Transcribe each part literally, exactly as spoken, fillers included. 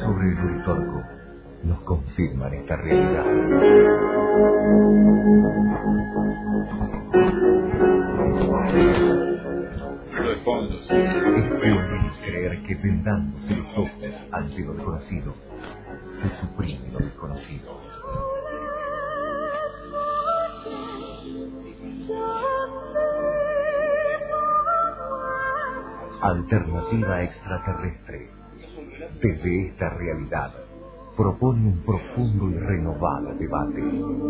sobre el Uritorco nos confirman esta realidad. Lo de fondo, sí. Es peor creer que vendándose los ojos ante lo desconocido, se suprime lo desconocido. Alternativa extraterrestre, desde esta realidad, propone un profundo y renovado debate.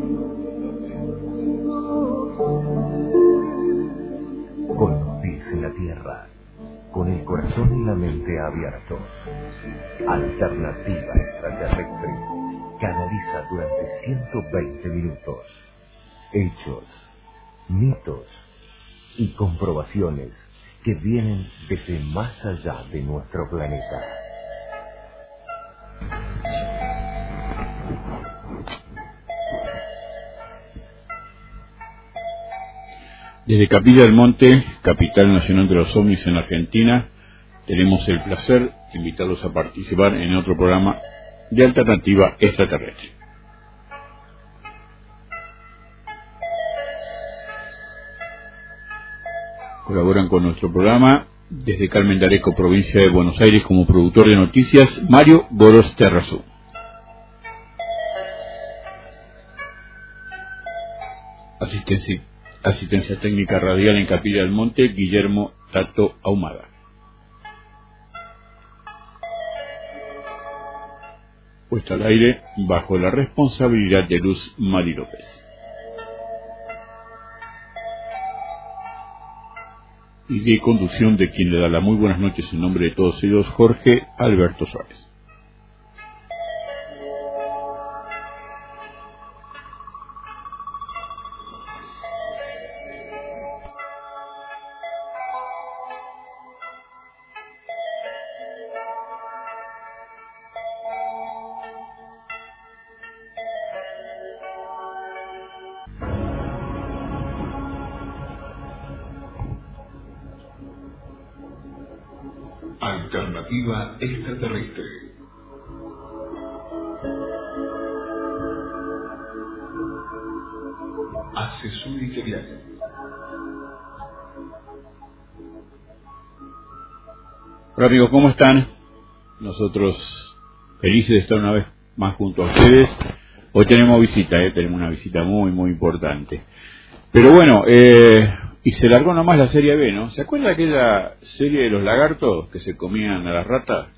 Con los pies en la tierra, con el corazón y la mente abiertos, Alternativa extraterrestre canaliza durante ciento veinte minutos hechos, mitos y comprobaciones que vienen desde más allá de nuestro planeta. Desde Capilla del Monte, capital nacional de los ovnis en Argentina, tenemos el placer de invitarlos a participar en otro programa de Alternativa Extraterrestre. Colaboran con nuestro programa desde Carmen de Areco, provincia de Buenos Aires, como productor de noticias, Mario Gorosterrazú. Asistencia, asistencia técnica radial en Capilla del Monte, Guillermo Tato Ahumada. Puesta al aire bajo la responsabilidad de Luz Mari López. Y de conducción de quien le da las muy buenas noches en nombre de todos ellos, Jorge Alberto Suárez. Alternativa extraterrestre. Asesor editorial. Hola amigos, ¿cómo están? Nosotros felices de estar una vez más junto a ustedes. Hoy tenemos visita, ¿eh? tenemos una visita muy muy importante. Pero bueno, eh... y se largó nomás la serie B, ¿no? ¿Se acuerda de aquella serie de los lagartos que se comían a las ratas?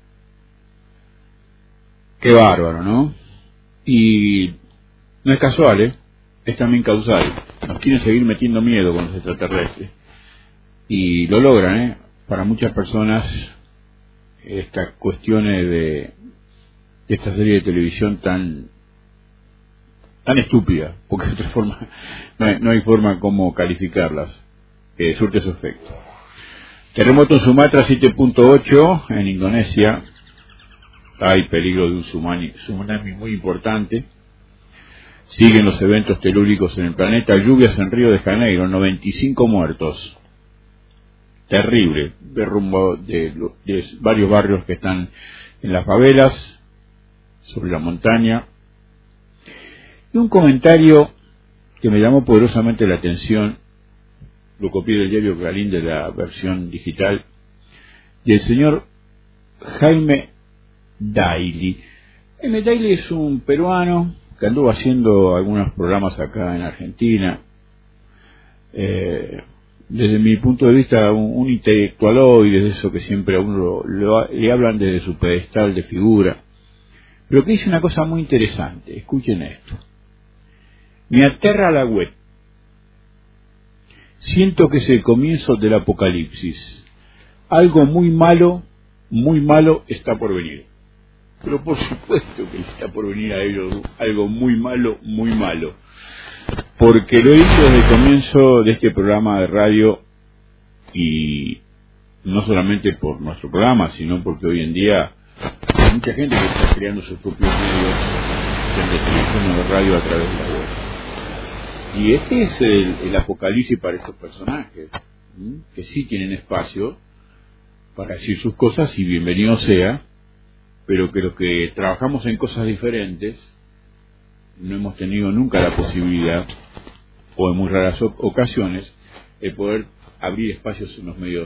Qué bárbaro, ¿no? Y no es casual, ¿eh? Es también causal. Nos quieren seguir metiendo miedo con los extraterrestres. Y lo logran, ¿eh? Para muchas personas, estas cuestiones de, de esta serie de televisión tan... tan estúpida, porque de otra forma no hay, no hay forma como calificarlas, eh, surte su efecto. Terremoto en Sumatra siete punto ocho en Indonesia, hay peligro de un tsunami, tsunami muy importante. Siguen los eventos telúricos en el planeta, lluvias en Río de Janeiro, noventa y cinco muertos, terrible, derrumbo de, de varios barrios que están en las favelas, sobre la montaña. Y un comentario que me llamó poderosamente la atención, lo copié del diario Clarín de la versión digital, del señor Jaime Daily. Jaime Daily es un peruano que anduvo haciendo algunos programas acá en Argentina. Eh, desde mi punto de vista, un, un intelectualoide, de eso que siempre a uno lo, lo, le hablan desde su pedestal de figura. Pero que dice una cosa muy interesante, escuchen esto. Me aterra la web. Siento que es el comienzo del apocalipsis. Algo muy malo, muy malo está por venir. Pero por supuesto que está por venir a ellos algo muy malo, muy malo. Porque lo he dicho desde el comienzo de este programa de radio, y no solamente por nuestro programa, sino porque hoy en día hay mucha gente que está creando sus propios medios de televisión o de radio a través de la web. Y este es el, el apocalipsis para estos personajes, ¿sí? Que sí tienen espacio para decir sus cosas, y bienvenido sea, pero que los que trabajamos en cosas diferentes no hemos tenido nunca la posibilidad, o en muy raras ocasiones, de poder abrir espacios en los medios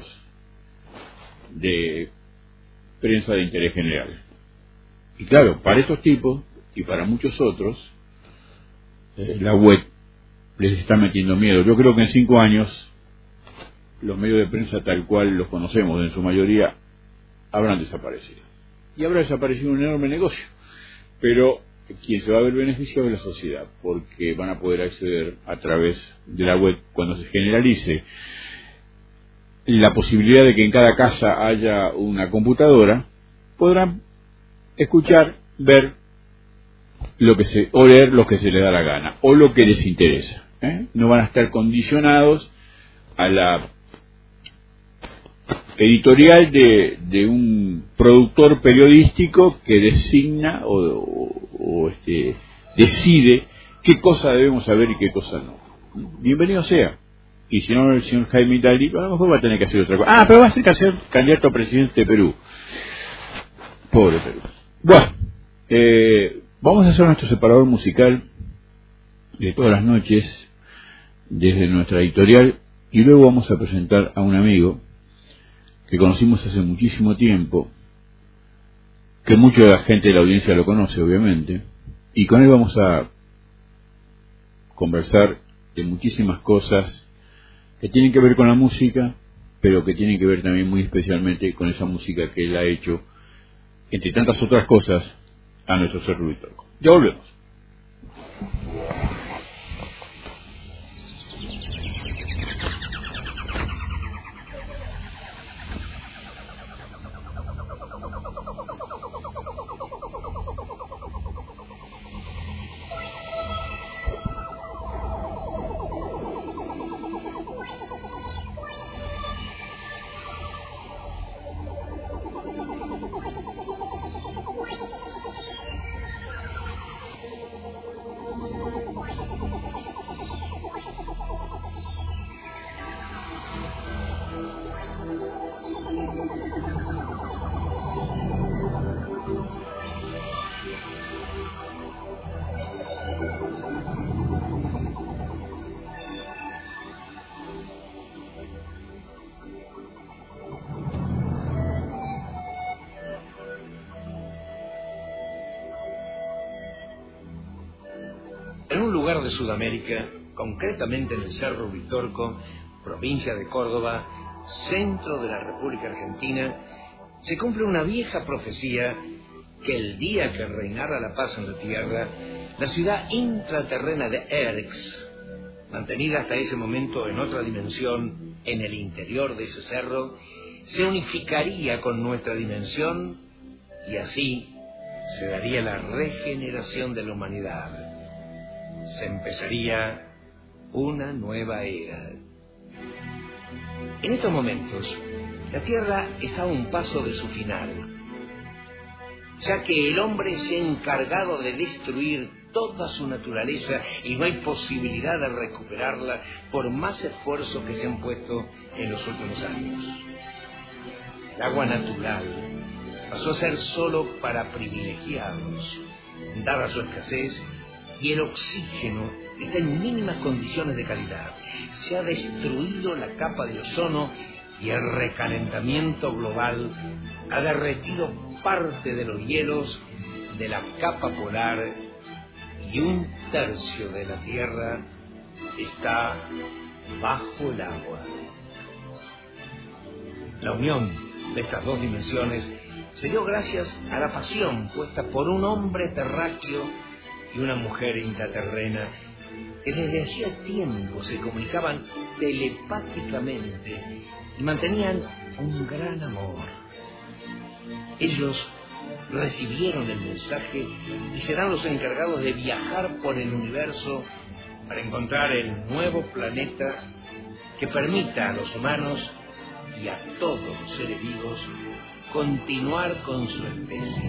de prensa de interés general. Y claro, para estos tipos y para muchos otros, eh, la web les está metiendo miedo. Yo creo que en cinco años los medios de prensa tal cual los conocemos en su mayoría habrán desaparecido. Y habrá desaparecido un enorme negocio. Pero quien se va a ver beneficiado es la sociedad, porque van a poder acceder a través de la web cuando se generalice la posibilidad de que en cada casa haya una computadora, podrán escuchar, ver lo que se, o leer lo que se les da la gana, o lo que les interesa, ¿eh? No van a estar condicionados a la editorial de, de un productor periodístico que designa o, o, o este, decide qué cosa debemos saber y qué cosa no. Bienvenido sea. Y si no, el señor Jaime Itali, a lo mejor va a tener que hacer otra cosa. Ah, pero va a ser que ser candidato a presidente de Perú. Pobre Perú. Bueno, eh, vamos a hacer nuestro separador musical de todas las noches desde nuestra editorial, y luego vamos a presentar a un amigo que conocimos hace muchísimo tiempo, que mucha de la gente de la audiencia lo conoce, obviamente, y con él vamos a conversar de muchísimas cosas que tienen que ver con la música, pero que tienen que ver también muy especialmente con esa música que él ha hecho, entre tantas otras cosas, a nuestro ser Rubitorco. Ya volvemos. En un lugar de Sudamérica, concretamente en el Cerro Uritorco, provincia de Córdoba, centro de la República Argentina, se cumple una vieja profecía que el día que reinara la paz en la tierra, la ciudad intraterrena de Erx, mantenida hasta ese momento en otra dimensión, en el interior de ese cerro, se unificaría con nuestra dimensión y así se daría la regeneración de la humanidad. Se empezaría una nueva era. En estos momentos, la Tierra está a un paso de su final, ya que el hombre se ha encargado de destruir toda su naturaleza y no hay posibilidad de recuperarla por más esfuerzos que se han puesto en los últimos años. El agua natural pasó a ser solo para privilegiados, dada su escasez, y el oxígeno está en mínimas condiciones de calidad. Se ha destruido la capa de ozono y el recalentamiento global ha derretido parte de los hielos de la capa polar y un tercio de la Tierra está bajo el agua. La unión de estas dos dimensiones se dio gracias a la pasión puesta por un hombre terráqueo y una mujer intraterrena que desde hacía tiempo se comunicaban telepáticamente y mantenían un gran amor. Ellos recibieron el mensaje y serán los encargados de viajar por el universo para encontrar el nuevo planeta que permita a los humanos y a todos los seres vivos continuar con su especie.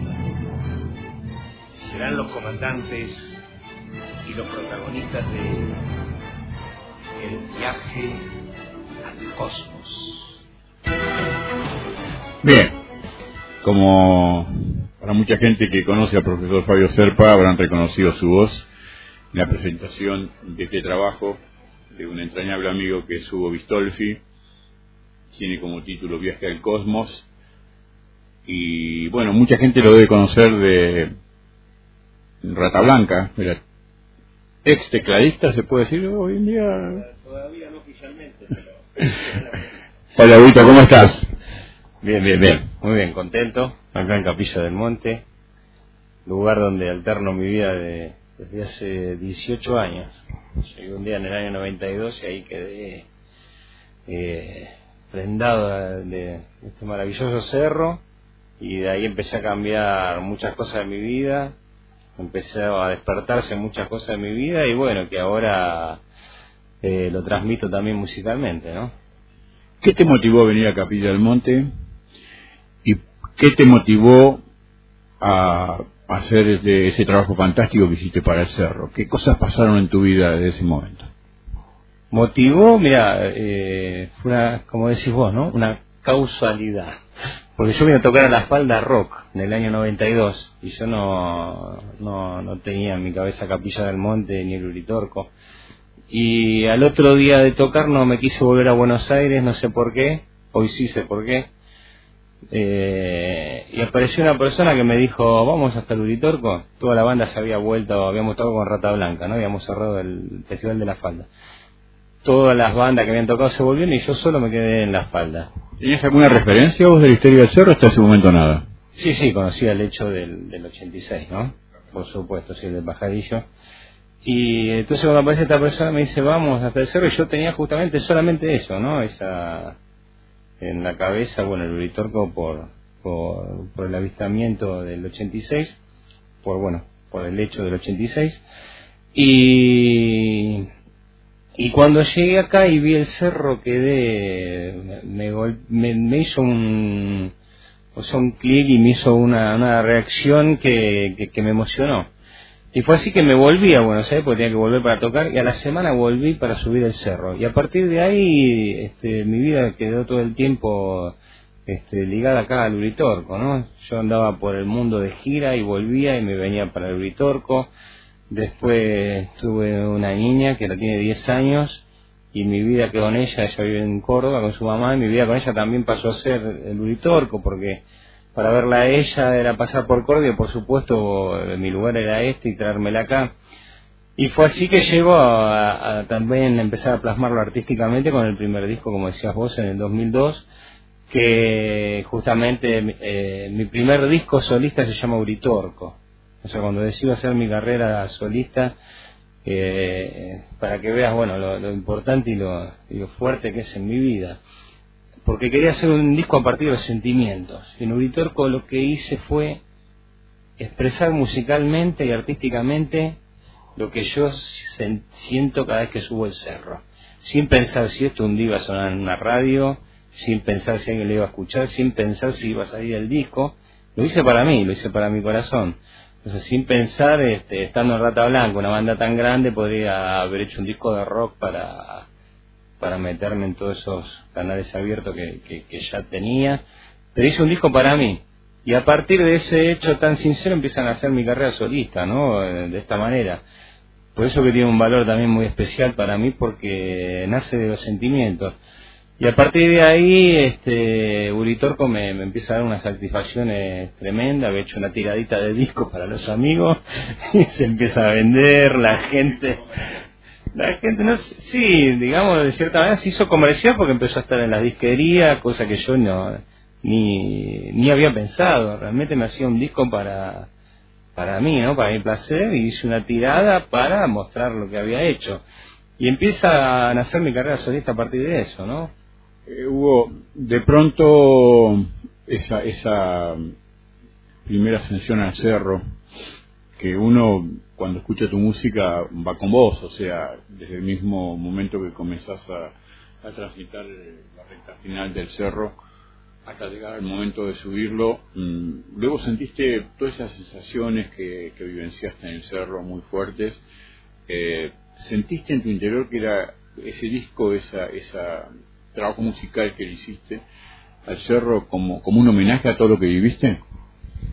Serán los comandantes y los protagonistas de el viaje al cosmos. Bien, como Para mucha gente que conoce al profesor Fabio Serpa habrán reconocido su voz en la presentación de este trabajo de un entrañable amigo que es Hugo Bistolfi. Tiene como título Viaje al Cosmos. Y bueno, mucha gente lo debe conocer de Rata Blanca, era ex tecladista, se puede decir hoy en día. Todavía no oficialmente, pero... Hola, Huguito, ¿cómo estás? Bien, bien, bien, muy bien, contento, acá en Capilla del Monte, lugar donde alterno mi vida de, desde hace dieciocho años. Llegué un día en el año noventa y dos y ahí quedé eh, prendado de, de este maravilloso cerro, y de ahí empecé a cambiar muchas cosas de mi vida, empecé a despertarse muchas cosas de mi vida, y bueno, que ahora eh, lo transmito también musicalmente, ¿no? ¿Qué te motivó a venir a Capilla del Monte? ¿Y qué te motivó a hacer ese, ese trabajo fantástico que hiciste para el cerro? ¿Qué cosas pasaron en tu vida desde ese momento? Motivó, mira, eh, fue una, como decís vos, ¿no? Una causalidad. Porque yo vine a tocar a la Falda Rock en el año noventa y dos, y yo no, no, no tenía en mi cabeza Capilla del Monte ni el Uritorco. Y al otro día de tocar no me quise volver a Buenos Aires, no sé por qué, hoy sí sé por qué. Eh, y apareció una persona que me dijo, vamos hasta el Uritorco. Toda la banda se había vuelto, habíamos tocado con Rata Blanca, ¿no? Habíamos cerrado el Festival de la Falda. Todas las bandas que habían tocado se volvieron y yo solo me quedé en la falda. ¿Tenías alguna referencia vos de la historia del cerro hasta ese momento nada? Sí, sí, conocía el hecho del, del ochenta y seis, ¿no? Por supuesto, sí, del pajarillo. Y entonces cuando aparece esta persona me dice, vamos hasta el cerro, y yo tenía justamente solamente eso, ¿no? Esa... en la cabeza, bueno, el Uritorco por, por, por el avistamiento del ochenta y seis, por, bueno, por el hecho del ochenta y seis. Y... Y cuando llegué acá y vi el cerro, quedé, me, me, me hizo un, o sea, un clic, y me hizo una, una reacción que, que, que me emocionó. Y fue así que me volví a Buenos Aires, porque tenía que volver para tocar, y a la semana volví para subir el cerro. Y a partir de ahí, este, mi vida quedó todo el tiempo este, ligada acá al Uritorco, ¿no? Yo andaba por el mundo de gira y volvía y me venía para el Uritorco. Después tuve una niña que la tiene diez años y mi vida quedó con ella. Ella vive en Córdoba con su mamá, y mi vida con ella también pasó a ser el Uritorco, porque para verla a ella era pasar por Córdoba, y por supuesto mi lugar era este y traérmela acá. Y fue así que llegó a, a, a también empezar a plasmarlo artísticamente con el primer disco, como decías vos, en el dos mil dos, que justamente eh, mi primer disco solista se llama Uritorco. O sea, cuando decido hacer mi carrera solista, eh, para que veas, bueno, lo, lo importante y lo, y lo fuerte que es en mi vida. Porque quería hacer un disco a partir de los sentimientos. En Uritorco lo que hice fue expresar musicalmente y artísticamente lo que yo se, siento cada vez que subo el cerro. Sin pensar si esto un día iba a sonar en una radio, sin pensar si alguien lo iba a escuchar, sin pensar si iba a salir el disco. Lo hice para mí, lo hice para mi corazón. Entonces, sin pensar, este, estando en Rata Blanca, una banda tan grande, podría haber hecho un disco de rock para, para meterme en todos esos canales abiertos que, que, que ya tenía. Pero hice un disco para mí. Y a partir de ese hecho tan sincero empiezan a hacer mi carrera solista, ¿no? De esta manera. Por eso que tiene un valor también muy especial para mí, porque nace de los sentimientos. Y a partir de ahí, este, Uritorco me, me empieza a dar unas satisfacciones tremendas. Había hecho una tiradita de discos para los amigos y se empieza a vender, la gente, la gente no, sí, digamos, de cierta manera se hizo comercial porque empezó a estar en la disquería, cosa que yo no, ni, ni había pensado. Realmente me hacía un disco para, para mí, ¿no? Para mi placer, y hice una tirada para mostrar lo que había hecho. Y empieza a nacer mi carrera solista a partir de eso, ¿no? Eh, Hugo, de pronto esa, esa primera ascensión al cerro, que uno cuando escucha tu música va con vos, o sea, desde el mismo momento que comenzás a, a transitar la recta final del cerro hasta llegar al momento de subirlo, mmm, luego sentiste todas esas sensaciones que, que vivenciaste en el cerro muy fuertes. Eh, ¿Sentiste en tu interior que era ese disco, esa, esa trabajo musical que le hiciste al cerro como, como un homenaje a todo lo que viviste?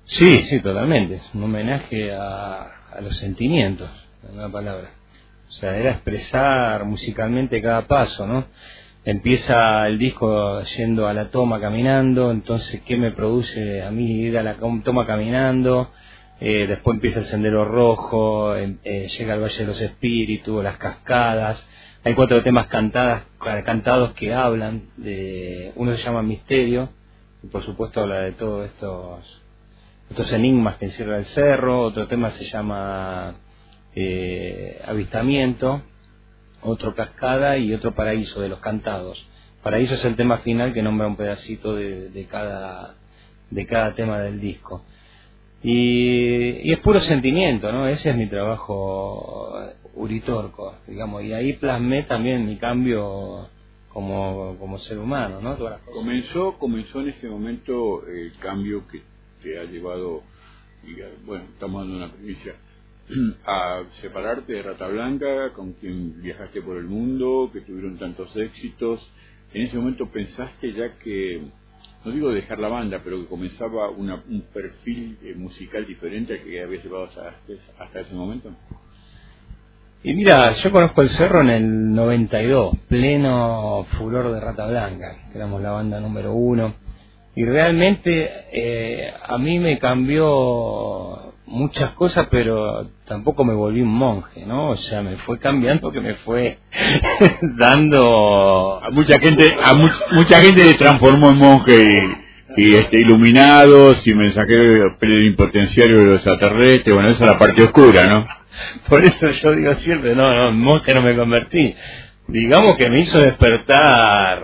Sí, sí, totalmente. Es un homenaje a, a los sentimientos, en una palabra. O sea, era expresar musicalmente cada paso, ¿no? Empieza el disco yendo a la toma caminando, entonces, ¿qué me produce a mí ir a la toma caminando? Eh, después empieza el Sendero Rojo, eh, llega al Valle de los Espíritus, las cascadas. Hay cuatro temas cantadas, cantados que hablan de, uno se llama Misterio, y por supuesto habla de todos estos, estos enigmas que encierra el cerro. Otro tema se llama eh, Avistamiento, otro Cascada y otro Paraíso, de los cantados. Paraíso es el tema final que nombra un pedacito de, de cada de cada tema del disco. Y, y es puro sentimiento, ¿no? Ese es mi trabajo uritorco, digamos, y ahí plasmé también mi cambio como, como ser humano, ¿no? Todas las cosas. Comenzó, comenzó en ese momento el cambio que te ha llevado, y, bueno, estamos dando una primicia, a separarte de Rata Blanca, con quien viajaste por el mundo, que tuvieron tantos éxitos. En ese momento pensaste ya que, no digo dejar la banda, pero que comenzaba una, un perfil eh, musical diferente al que habías llevado hasta, hasta ese momento. Y mira, yo conozco el Cerro en el noventa y dos, pleno furor de Rata Blanca, que éramos la banda número uno, y realmente eh, a mí me cambió muchas cosas, pero tampoco me volví un monje, ¿no? O sea, me fue cambiando, que me fue dando... A mucha gente, a much, mucha gente se transformó en monje y, y este, iluminados y mensajeros plenipotenciarios de los extraterrestres. Bueno, esa es la parte oscura, ¿no? Por eso yo digo siempre, no, no, monje no me convertí. Digamos que me hizo despertar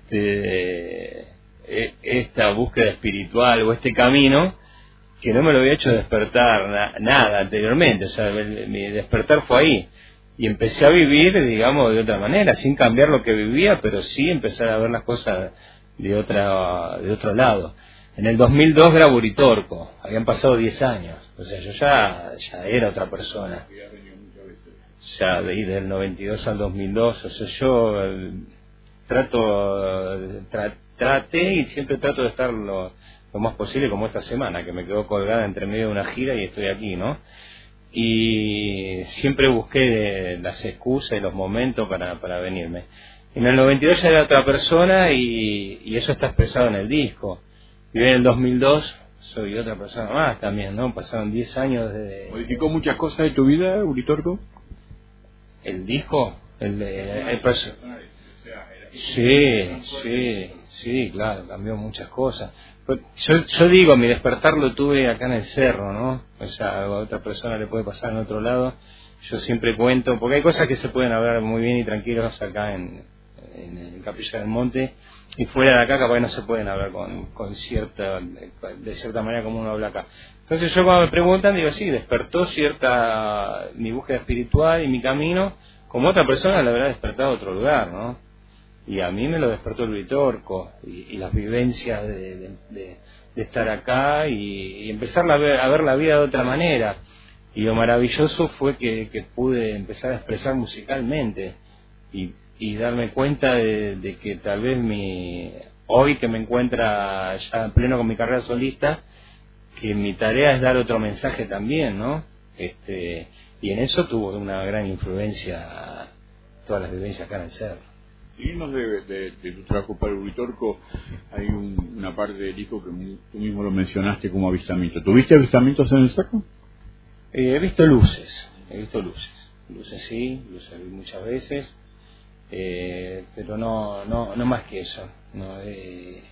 este esta búsqueda espiritual o este camino que no me lo había hecho despertar na, nada anteriormente. O sea, el, mi despertar fue ahí. Y empecé a vivir, digamos, de otra manera, sin cambiar lo que vivía, pero sí empezar a ver las cosas de otra de otro lado. En el dos mil dos grabó Uritorco, habían pasado diez años, o sea, yo ya ya era otra persona. Ya de del noventa y dos al dos mil dos, o sea, yo eh, trato, tra, traté y siempre trato de estar lo, lo más posible, como esta semana, que me quedó colgada entre medio de una gira y estoy aquí, ¿no? Y siempre busqué las excusas y los momentos para, para venirme. En el noventa y dos ya era otra persona y, y eso está expresado en el disco. Y en el dos mil dos soy otra persona más también, ¿no? Pasaron diez años de... ¿Modificó muchas cosas de tu vida, Uritorco? ¿El disco? El, el, el perso... Sí, sí, sí, claro, cambió muchas cosas. Yo, yo digo, mi despertar lo tuve acá en el cerro, ¿no? O sea, a otra persona le puede pasar en otro lado. Yo siempre cuento, porque hay cosas que se pueden hablar muy bien y tranquilos acá en, en, en Capilla del Monte, y fuera de acá capaz que no se pueden hablar con, con cierta, de cierta manera como uno habla acá. Entonces yo cuando me preguntan digo, sí, despertó cierta, mi búsqueda espiritual y mi camino, como otra persona le habrá despertado a otro lugar, ¿no? Y a mí me lo despertó el Uritorco y, y las vivencias de, de, de, de estar acá y, y empezar a ver, a ver la vida de otra manera. Y lo maravilloso fue que, que pude empezar a expresar musicalmente y, y darme cuenta de, de que tal vez mi hoy que me encuentra ya en pleno con mi carrera solista, que mi tarea es dar otro mensaje también, ¿no? Este, y en eso tuvo una gran influencia todas las vivencias acá en el cerro. Seguimos de, de, de tu trabajo para Uritorco. Hay un, una parte del disco que tú mismo lo mencionaste como avistamiento. ¿Tuviste avistamientos en el cerro? Eh, he visto luces, he visto luces, luces sí, luces vi muchas veces, eh, pero no, no, no más que eso. No, eh,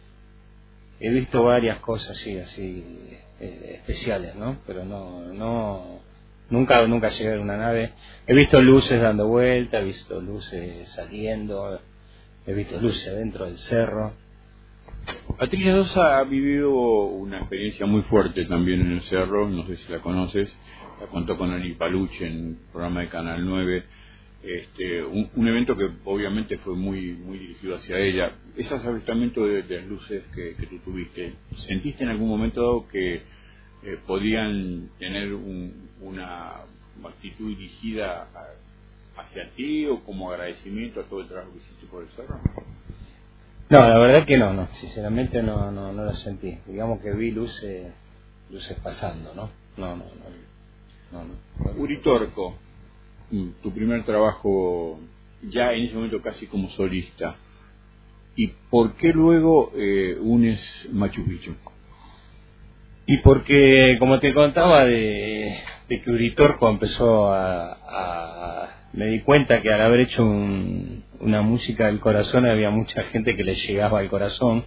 he visto varias cosas sí, así eh, especiales, ¿no? Pero no, no, nunca, nunca llegué a ver una nave. He visto luces dando vuelta, he visto luces saliendo, he visto luces dentro del cerro. Patricia Sosa ha vivido una experiencia muy fuerte también en el cerro, no sé si la conoces, la contó con Ani Paluche en el programa de Canal nueve, este, un, un evento que obviamente fue muy muy dirigido hacia ella. Esos avistamientos de, de las luces que, que tú tuviste, ¿sentiste en algún momento dado que eh, podían tener un, una actitud dirigida a, hacia ti o como agradecimiento a todo el trabajo que hiciste por el cerro? No, la verdad que no, no, sinceramente no, no, no lo sentí. Digamos que vi luces, luces pasando, ¿no? No, no, no. no, no. Uritorco, tu primer trabajo ya en ese momento casi como solista. ¿Y por qué luego eh, unes Machu Picchu? Y porque, como te contaba, de, de que Uritorco empezó a, a... Me di cuenta que al haber hecho un, una música del corazón había mucha gente que le llegaba al corazón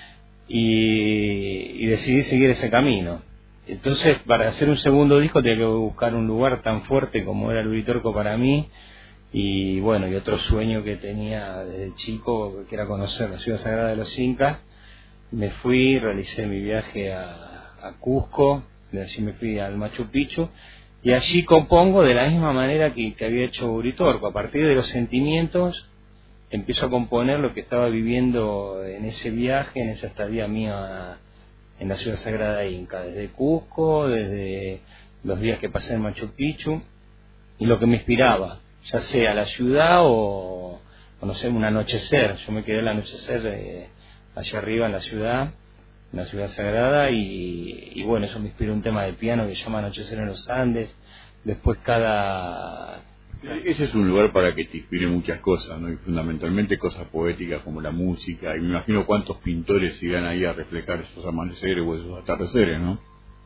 y, y decidí seguir ese camino. Entonces, para hacer un segundo disco tenía que buscar un lugar tan fuerte como era el Uritorco para mí. Y bueno, y otro sueño que tenía desde chico, que era conocer la ciudad sagrada de los Incas. Me fui, realicé mi viaje a, a Cusco, de allí me fui al Machu Picchu, y allí compongo de la misma manera que, que había hecho Uritorco. A partir de los sentimientos, empiezo a componer lo que estaba viviendo en ese viaje, en esa estadía mía en la ciudad sagrada Inca, desde Cusco, desde los días que pasé en Machu Picchu, y lo que me inspiraba, ya sea la ciudad o, o no sé, un anochecer. Yo me quedé al anochecer eh, allá arriba en la ciudad, en la ciudad sagrada, y, y bueno, eso me inspiró un tema de piano que se llama Anochecer en los Andes. Después cada... Ese es un lugar para que te inspire muchas cosas, ¿no? Y fundamentalmente cosas poéticas como la música, y me imagino cuántos pintores irán ahí a reflejar esos amaneceres o esos atardeceres, ¿no?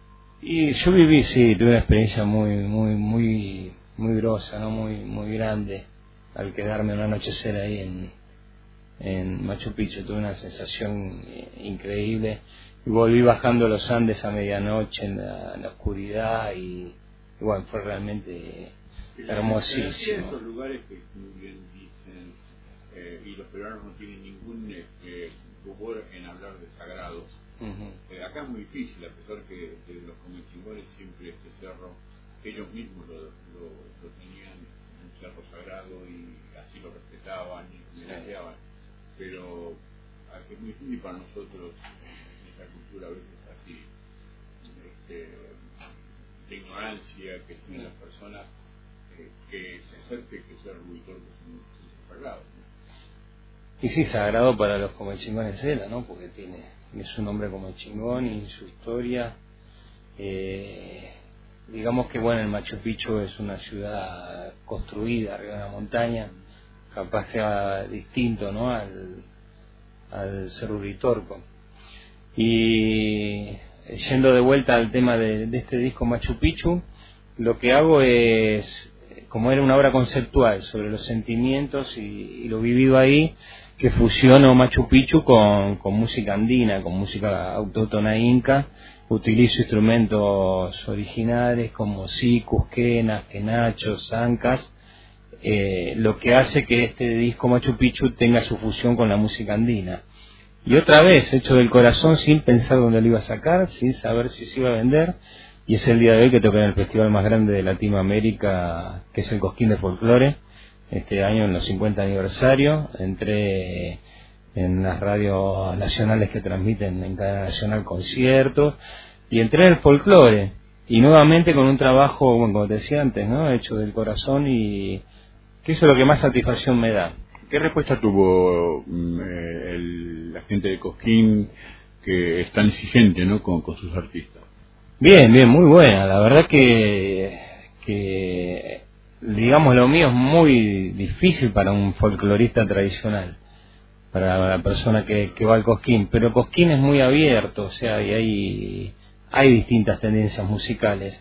Y yo viví, sí, tuve una experiencia muy, muy, muy... muy grosa, ¿no? Muy muy grande al quedarme un anochecer ahí en, en Machu Picchu. Tuve una sensación increíble y volví bajando los Andes a medianoche en la, en la oscuridad y, y bueno, fue realmente hermosísimo. Esos lugares que muy bien dicen, eh, y los peruanos no tienen ningún eh, rubor en hablar de sagrados. Uh-huh. Eh, acá es muy difícil, a pesar que de los comechingones siempre este cerro ellos mismos lo, lo, lo tenían un cerro sagrado y así lo respetaban y homenajeaban, pero es muy difícil para nosotros en esta cultura a veces así este, de ignorancia que tienen las personas eh, que se acerque que ser Uritorco es un sitio sagrado, ¿no? Y sí, sagrado para los comechingones era, ¿no? Porque tiene, tiene su nombre como chingón y su historia. eh Digamos que bueno, el Machu Picchu es una ciudad construida arriba de una montaña, capaz sea distinto, ¿no? al, al Cerro Uritorco. Y yendo de vuelta al tema de, de este disco Machu Picchu, lo que hago es, como era una obra conceptual sobre los sentimientos y, y lo vivido ahí, que fusiono Machu Picchu con, con música andina, con música autóctona inca. Utilizo instrumentos originales como sicus, quenas, quenachos, ancas, eh, lo que hace que este disco Machu Picchu tenga su fusión con la música andina. Y otra vez, hecho del corazón, sin pensar dónde lo iba a sacar, sin saber si se iba a vender, y es el día de hoy que toqué en el festival más grande de Latinoamérica, que es el Cosquín de Folclore, este año en los cincuenta aniversario. Entré en las radios nacionales que transmiten en cadena nacional conciertos, y entré en el folclore, y nuevamente con un trabajo, bueno, como te decía antes, ¿no? Hecho del corazón, y que eso es lo que más satisfacción me da. ¿Qué respuesta tuvo eh, el, la gente de Cosquín, que es tan exigente, ¿no? con, con sus artistas? Bien, bien, muy buena. La verdad que, que digamos, lo mío es muy difícil para un folclorista tradicional, para la persona que, que va al Cosquín, pero Cosquín es muy abierto, o sea, y hay, hay distintas tendencias musicales.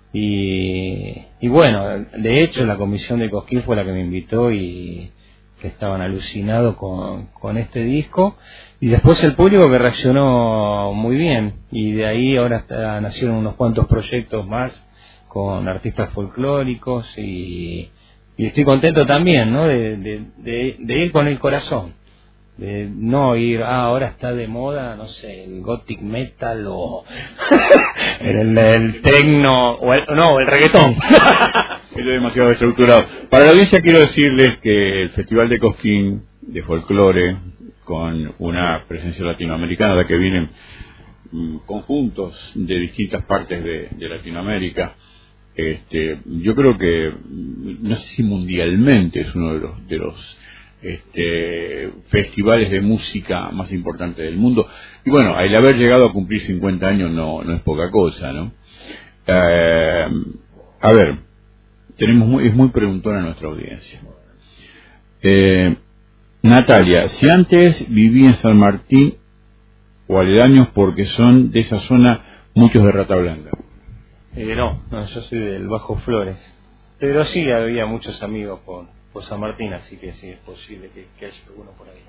Y, y bueno, de hecho la comisión de Cosquín fue la que me invitó y que estaban alucinados con, con este disco, y después el público que reaccionó muy bien, y de ahí ahora está, nacieron unos cuantos proyectos más con artistas folclóricos, y, y estoy contento también, ¿no? de, de, de, de ir con el corazón, de no ir, ah, ahora está de moda, no sé, el gothic metal o el, el techno o el, no, el reggaetón. Es demasiado estructurado. Para la audiencia quiero decirles que el Festival de Cosquín de Folclore, con una presencia latinoamericana, de que vienen mm, conjuntos de distintas partes de, de Latinoamérica, este, yo creo que, no sé si mundialmente, es uno de los, de los este, festivales de música más importantes del mundo. Y bueno, el haber llegado a cumplir cincuenta años no, no es poca cosa, ¿no? Eh, a ver, tenemos muy, es muy preguntona nuestra audiencia. Eh, Natalia, si antes viví en San Martín o aledaños, porque son de esa zona muchos de Rata Blanca. Eh, no, no, yo soy del Bajo Flores. Pero sí había muchos amigos por, por San Martín, así que sí es posible que, que haya alguno por ahí.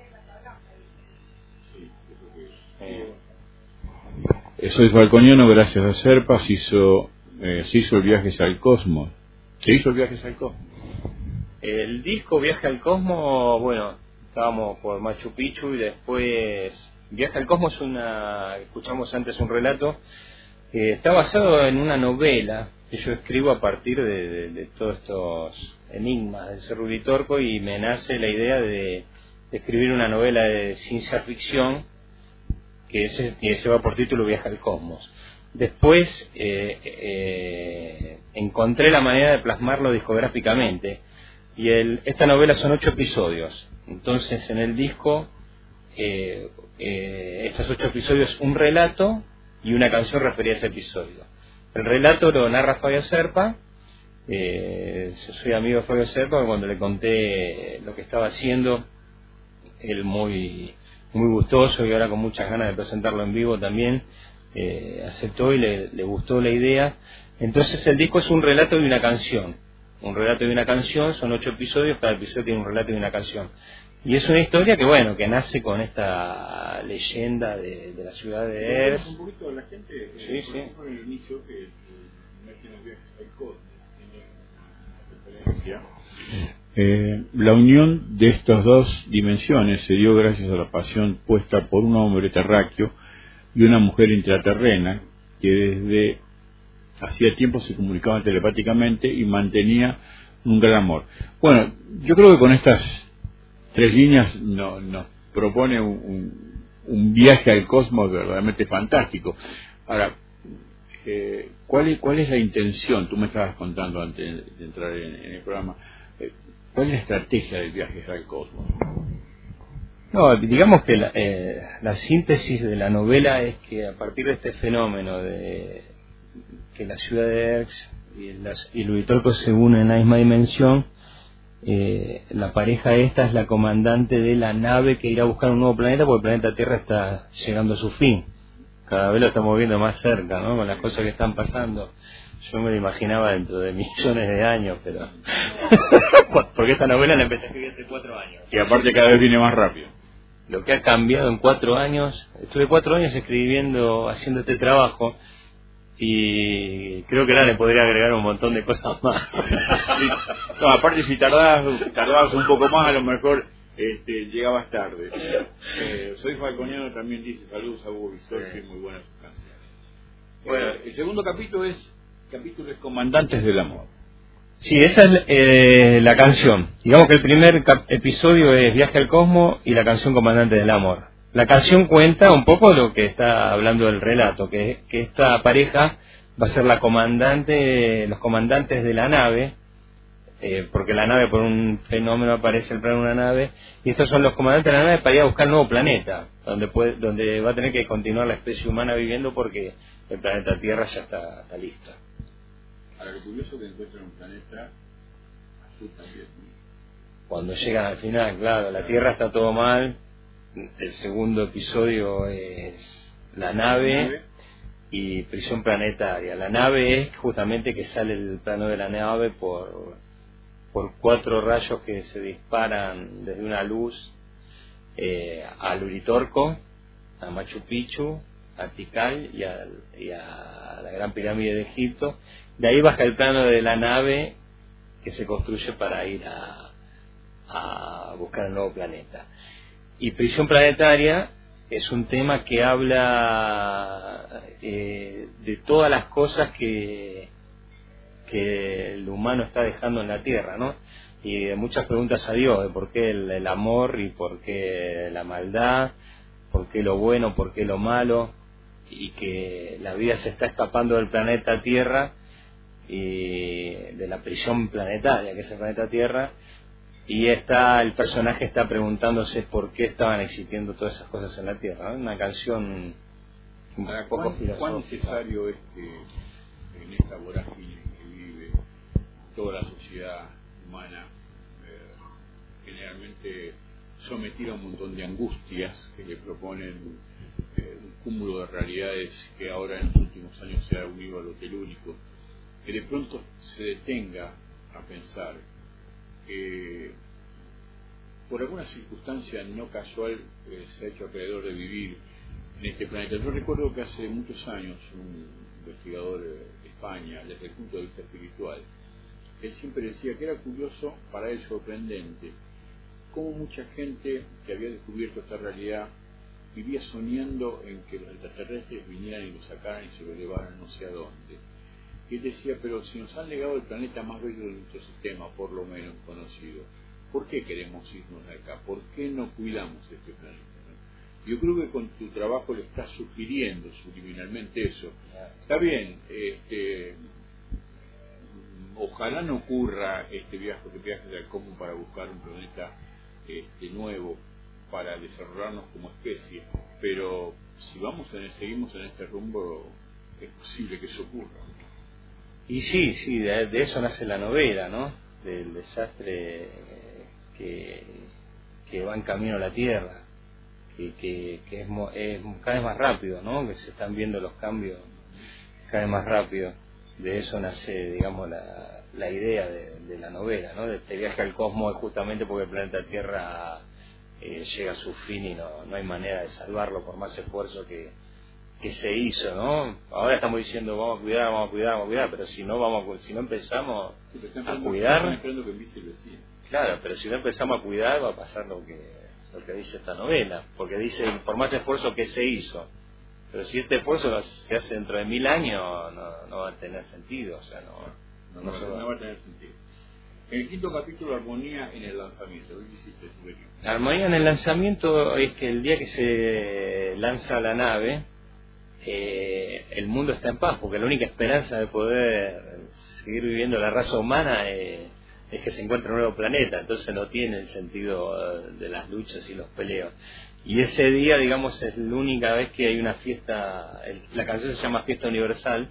Eh. Soy falconiano gracias a Serpa, se hizo, eh, se hizo el Viajes al Cosmos. ¿Se hizo el Viajes al Cosmos? El disco Viaje al Cosmos, bueno, estábamos por Machu Picchu y después Viaje al Cosmos, una, escuchamos antes un relato, que está basado en una novela que yo escribo a partir de, de, de todos estos enigmas del Cerro Uritorco, y me nace la idea de, de escribir una novela de ciencia ficción que, es, que lleva por título Viaje al Cosmos. Después eh, eh, encontré la manera de plasmarlo discográficamente, y el, esta novela son ocho episodios. Entonces en el disco eh, eh, estos ocho episodios, un relato y una canción referida a ese episodio. El relato lo narra Fabio Serpa. Eh, yo soy amigo de Fabio Serpa, cuando le conté lo que estaba haciendo, él muy muy gustoso y ahora con muchas ganas de presentarlo en vivo también, eh, aceptó y le, le gustó la idea. Entonces el disco es un relato y una canción. Un relato y una canción, son ocho episodios, cada episodio tiene un relato y una canción. Y es una historia que, bueno, que nace con esta leyenda de, de la ciudad de Ers. Un poquito la gente, sí, sí. Por el inicio, que no tiene Viajes al Cosmos, tiene una referencia. Eh, la unión de estas dos dimensiones se dio gracias a la pasión puesta por un hombre terráqueo y una mujer intraterrena que desde hacía tiempo se comunicaban telepáticamente y mantenía un gran amor. Bueno, yo creo que con estas tres líneas no, nos propone un, un, un viaje al cosmos verdaderamente fantástico. Ahora, eh, ¿cuál, es, ¿cuál es la intención? Tú me estabas contando antes de entrar en, en el programa. Eh, ¿Cuál es la estrategia del viaje al cosmos? No, digamos que la, eh, la síntesis de la novela es que a partir de este fenómeno de que la ciudad de Erx y, las, y el Uritorco se unen en la misma dimensión, eh, la pareja esta es la comandante de la nave que irá a buscar un nuevo planeta, porque el planeta Tierra está llegando a su fin. Cada vez lo estamos viendo más cerca, ¿no? Con las cosas que están pasando. Yo me lo imaginaba dentro de millones de años, pero porque esta novela la empecé a escribir hace cuatro años. Y aparte cada vez viene más rápido. Lo que ha cambiado en cuatro años, estuve cuatro años escribiendo, haciendo este trabajo, y creo que ahora le podría agregar un montón de cosas más. Sí. No, aparte si tardabas, tardabas un poco más, a lo mejor este, llegabas tarde. Eh, soy falconiano, también dice saludos a Hugo Visor, que es muy buena su canción. Bueno, el segundo capítulo es capítulo es Comandantes del Amor. Sí, esa es eh, la canción. Digamos que el primer cap- episodio es Viaje al Cosmos y la canción Comandante del Amor. La canción cuenta un poco lo que está hablando el relato, que, que esta pareja va a ser la comandante, los comandantes de la nave, eh, porque la nave por un fenómeno aparece el plan de una nave, y estos son los comandantes de la nave para ir a buscar un nuevo planeta, donde puede, donde va a tener que continuar la especie humana viviendo porque el planeta Tierra ya está, está listo. Ahora, lo curioso es que encuentran un planeta azul también. Cuando llegan al final, claro, la Tierra está todo mal. El segundo episodio es la nave y prisión planetaria. La nave es justamente que sale el plano de la nave por, por cuatro rayos que se disparan desde una luz eh, al Uritorco, a Machu Picchu, a Tikal y a, y a la Gran Pirámide de Egipto. De ahí baja el plano de la nave que se construye para ir a, a buscar el nuevo planeta. Y prisión planetaria es un tema que habla eh, de todas las cosas que, que el humano está dejando en la Tierra, ¿no? Y de muchas preguntas a Dios, de por qué el, el amor y por qué la maldad, por qué lo bueno, por qué lo malo, y que la vida se está escapando del planeta Tierra y de la prisión planetaria, que es el planeta Tierra, y está el personaje está preguntándose por qué estaban existiendo todas esas cosas en la Tierra, ¿no? Una canción un Ahora, poco ¿cuán, filosófica. ¿Cuán necesario es que en esta vorágine que vive toda la sociedad humana, eh, generalmente sometida a un montón de angustias que le proponen eh, un cúmulo de realidades que ahora en los últimos años se ha unido a lo telúrico, que de pronto se detenga a pensar que por alguna circunstancia no casual eh, se ha hecho acreedor de vivir en este planeta? Yo recuerdo que hace muchos años un investigador de España, desde el punto de vista espiritual, él siempre decía que era curioso, para él sorprendente, cómo mucha gente que había descubierto esta realidad vivía soñando en que los extraterrestres vinieran y lo sacaran y se lo llevaran no sé a dónde. Y él decía, pero si nos han legado el planeta más bello de nuestro sistema, por lo menos conocido, ¿por qué queremos irnos de acá? ¿Por qué no cuidamos este planeta? ¿No? Yo creo que con tu trabajo le estás sugiriendo subliminalmente eso. Está bien, este, ojalá no ocurra este viaje, que viajes al cosmos para buscar un planeta este, nuevo, para desarrollarnos como especie, pero si vamos en, seguimos en este rumbo, es posible que eso ocurra. Y sí, sí, de, de eso nace la novela, ¿no? Del desastre que, que va en camino a la Tierra, que, que, que es, es cada vez más rápido, ¿no? Que se están viendo los cambios cada vez más rápido. De eso nace, digamos, la, la idea de, de la novela, ¿no? De este viaje al cosmos es justamente porque el planeta Tierra eh, llega a su fin y no, no hay manera de salvarlo por más esfuerzo que que se hizo, ¿no? Ahora estamos diciendo vamos a cuidar, vamos a cuidar, vamos a cuidar, pero si no vamos, si no empezamos a cuidar, claro, pero si no empezamos a cuidar va a pasar lo que lo que dice esta novela, porque dice por más esfuerzo que se hizo, pero si este esfuerzo se hace dentro de mil años no, no va a tener sentido, o sea, no no, no, no, va, no va a tener sentido. En el quinto capítulo, armonía en el lanzamiento. ¿Qué hiciste, Suberio? Armonía en el lanzamiento es que el día que se lanza la nave, Eh, el mundo está en paz, porque la única esperanza de poder seguir viviendo la raza humana eh, es que se encuentre un nuevo planeta, entonces no tiene el sentido de las luchas y los peleos. Y ese día, digamos, es la única vez que hay una fiesta, el, la canción se llama Fiesta Universal,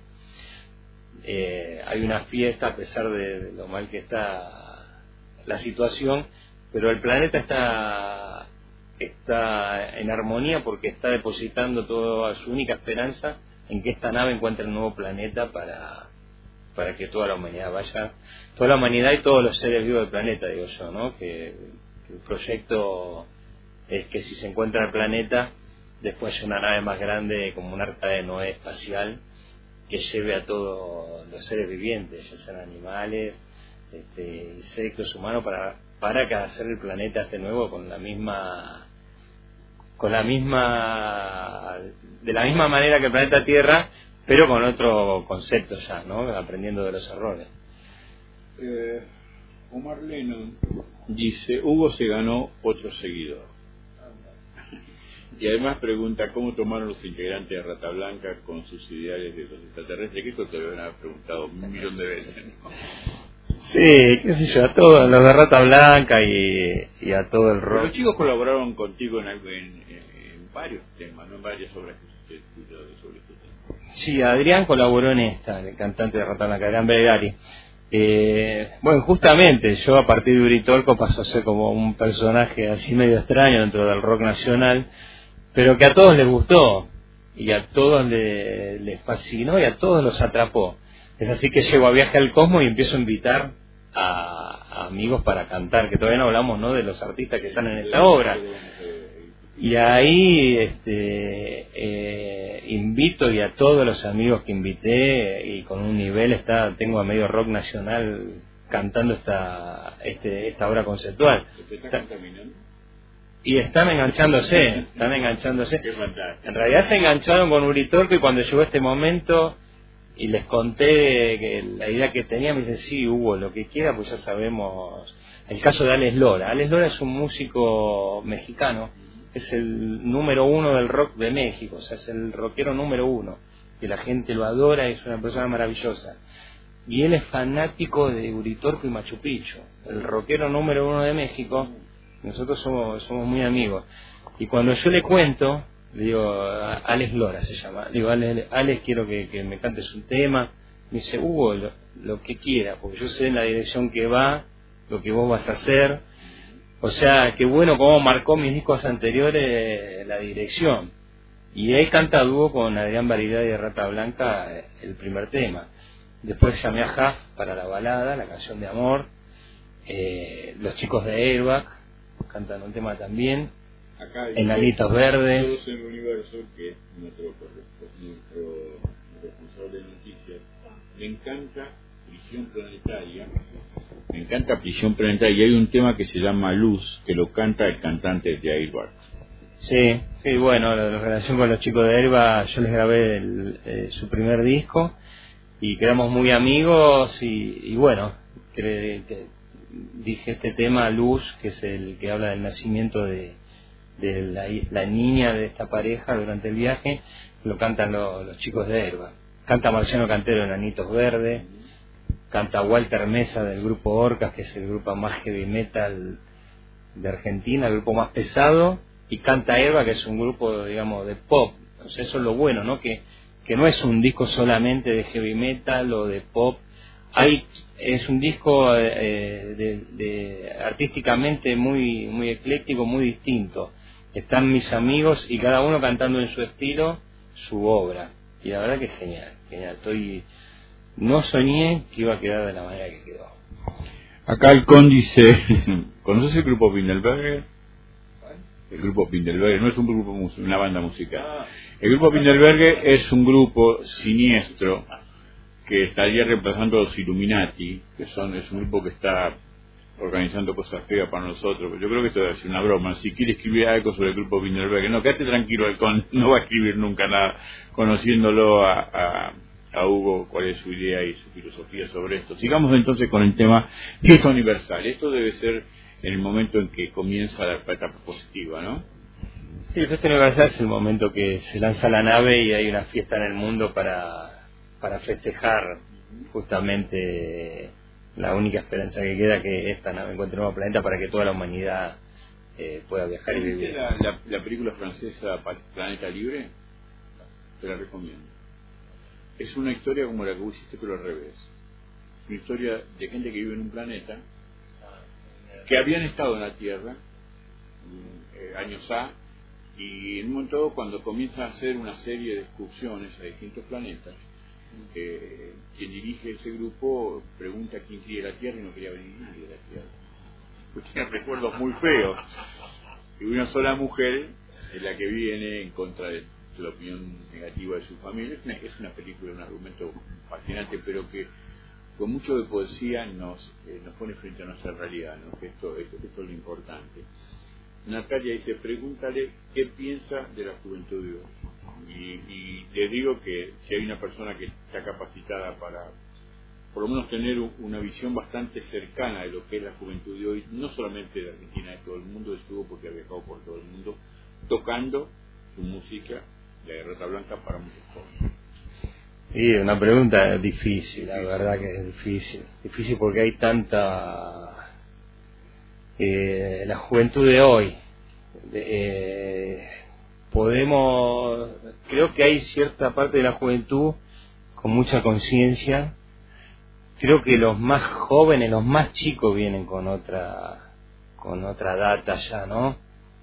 eh, hay una fiesta a pesar de, de lo mal que está la situación, pero el planeta está... está en armonía porque está depositando toda su única esperanza en que esta nave encuentre un nuevo planeta para para que toda la humanidad vaya, toda la humanidad y todos los seres vivos del planeta, digo yo, ¿no? Que, que el proyecto es que si se encuentra el planeta, después hay una nave más grande como un arca de Noé espacial que lleve a todos los seres vivientes, ya sean animales, este, insectos, humanos, para para que hacer el planeta este nuevo con la misma con la misma de la misma manera que el planeta Tierra, pero con otro concepto ya, ¿no? Aprendiendo de los errores. eh, Omar Lennon dice, Hugo se ganó otro seguidor, y además pregunta cómo tomaron los integrantes de Rata Blanca con sus ideales de los extraterrestres, que esto te lo han preguntado un millón de veces, ¿no? Sí, qué sé yo, a todos los de Rata Blanca y, y a todo el rock. Pero los chicos colaboraron contigo en, algo, en, en, en varios temas, ¿no? En varias obras que usted escrito sobre este tema. Sí, Adrián colaboró en esta, el cantante de Rata Blanca, Adrián Bregari. Eh, bueno, justamente yo a partir de Uritorco pasó a ser como un personaje así medio extraño dentro del rock nacional, pero que a todos les gustó y a todos les, les fascinó y a todos los atrapó. Es así que llego a Viaje al Cosmos y empiezo a invitar a, a amigos para cantar, que todavía no hablamos, ¿no?, de los artistas que están en esta obra. Y ahí este, eh, invito y a todos los amigos que invité, y con un nivel está tengo a medio rock nacional cantando esta este, esta obra conceptual. ¿Te está contaminando? Y están enganchándose, están enganchándose. En realidad se engancharon con Uritorco, y cuando llegó este momento y les conté que la idea que tenía, me dicen, sí, Hugo, lo que quiera, pues ya sabemos. El caso de Alex Lora. Alex Lora es un músico mexicano, es el número uno del rock de México, o sea, es el rockero número uno, que la gente lo adora y es una persona maravillosa. y él es fanático de Uritorco y Machu Picchu, el rockero número uno de México. Nosotros somos, somos muy amigos. Y cuando yo le cuento, le digo, Alex Lora se llama, le digo, Alex, Alex quiero que, que me cantes un tema. Me dice, Hugo, lo, lo que quiera, porque yo sé en la dirección que va, lo que vos vas a hacer. O sea, qué bueno cómo marcó mis discos anteriores la dirección. Y él canta dúo con Adrián Barilá y Rata Blanca el primer tema. Después llamé a Jaf para la balada, la canción de amor. Eh, los chicos de Airbag cantan un tema también. Acá Enanitos Verdes. Todos en el Universo, que es nuestro, nuestro responsable de noticias, le encanta Prisión Planetaria. Me encanta Prisión Planetaria. Y hay un tema que se llama Luz, que lo canta el cantante de Airbag. Sí, sí, bueno, la, la relación con los chicos de Airbag, yo les grabé el, eh, su primer disco y quedamos muy amigos y, y bueno, que, que dije este tema Luz, que es el que habla del nacimiento de, de la, la niña de esta pareja durante el viaje, lo cantan lo, los chicos de Airbag. Canta Marciano Cantero en Enanitos Verdes, canta Walter Mesa del grupo Orcas, que es el grupo más heavy metal de Argentina, el grupo más pesado, y canta Airbag, que es un grupo, digamos, de pop. O sea, eso es lo bueno, ¿no? Que, que no es un disco solamente de heavy metal o de pop. Hay, es un disco eh, de, de, artísticamente muy, muy ecléctico, muy distinto. Están mis amigos y cada uno cantando en su estilo su obra. Y la verdad que es genial, genial. Estoy, no soñé que iba a quedar de la manera que quedó. Acá el Con dice, ¿conoces el grupo Pindelberger? El grupo Pindelberger no es un grupo, una banda musical. El grupo Pindelberger es un grupo siniestro que estaría reemplazando a los Illuminati, que son es un grupo que está organizando cosas feas para nosotros. Yo creo que esto es una broma. Si quiere escribir algo sobre el grupo Pindelberger, no, quédate tranquilo, Halcón, no va a escribir nunca nada, conociéndolo a, a, a Hugo, cuál es su idea y su filosofía sobre esto. Sigamos entonces con el tema Fiesta Universal. Esto debe ser en el momento en que comienza la etapa positiva, ¿no? Sí, el Fiesta Universal es el momento que se lanza la nave y hay una fiesta en el mundo para, para festejar justamente la única esperanza que queda, que esta nave encuentre un nuevo planeta para que toda la humanidad eh, pueda viajar y vivir. La, la, la película francesa Planeta Libre, te la recomiendo. Es una historia como la que vos hiciste, pero al revés. Una historia de gente que vive en un planeta que habían estado en la Tierra eh, años A, y en un momento cuando comienza a hacer una serie de excursiones a distintos planetas, eh, quien dirige ese grupo pregunta quién quería la Tierra y no quería venir nadie de la Tierra. Pues tiene recuerdos muy feos. Y una sola mujer es la que viene en contra de la opinión negativa de su familia. Es una, es una película, un argumento fascinante, pero que con mucho de poesía nos eh, nos pone frente a nuestra realidad, ¿no? Que esto, esto, esto es lo importante. Natalia dice, pregúntale qué piensa de la juventud de hoy. Y, y le digo que si hay una persona que está capacitada para por lo menos tener una visión bastante cercana de lo que es la juventud de hoy, no solamente de Argentina, de todo el mundo, de su porque ha viajado por todo el mundo, tocando su música, la de Rata Blanca, para muchos jóvenes. Sí, una pregunta difícil, la verdad que es difícil. Difícil porque hay tanta... Eh, la juventud de hoy. Eh, podemos... Creo que hay cierta parte de la juventud con mucha conciencia. Creo que los más jóvenes, los más chicos vienen con otra con otra data ya, ¿no?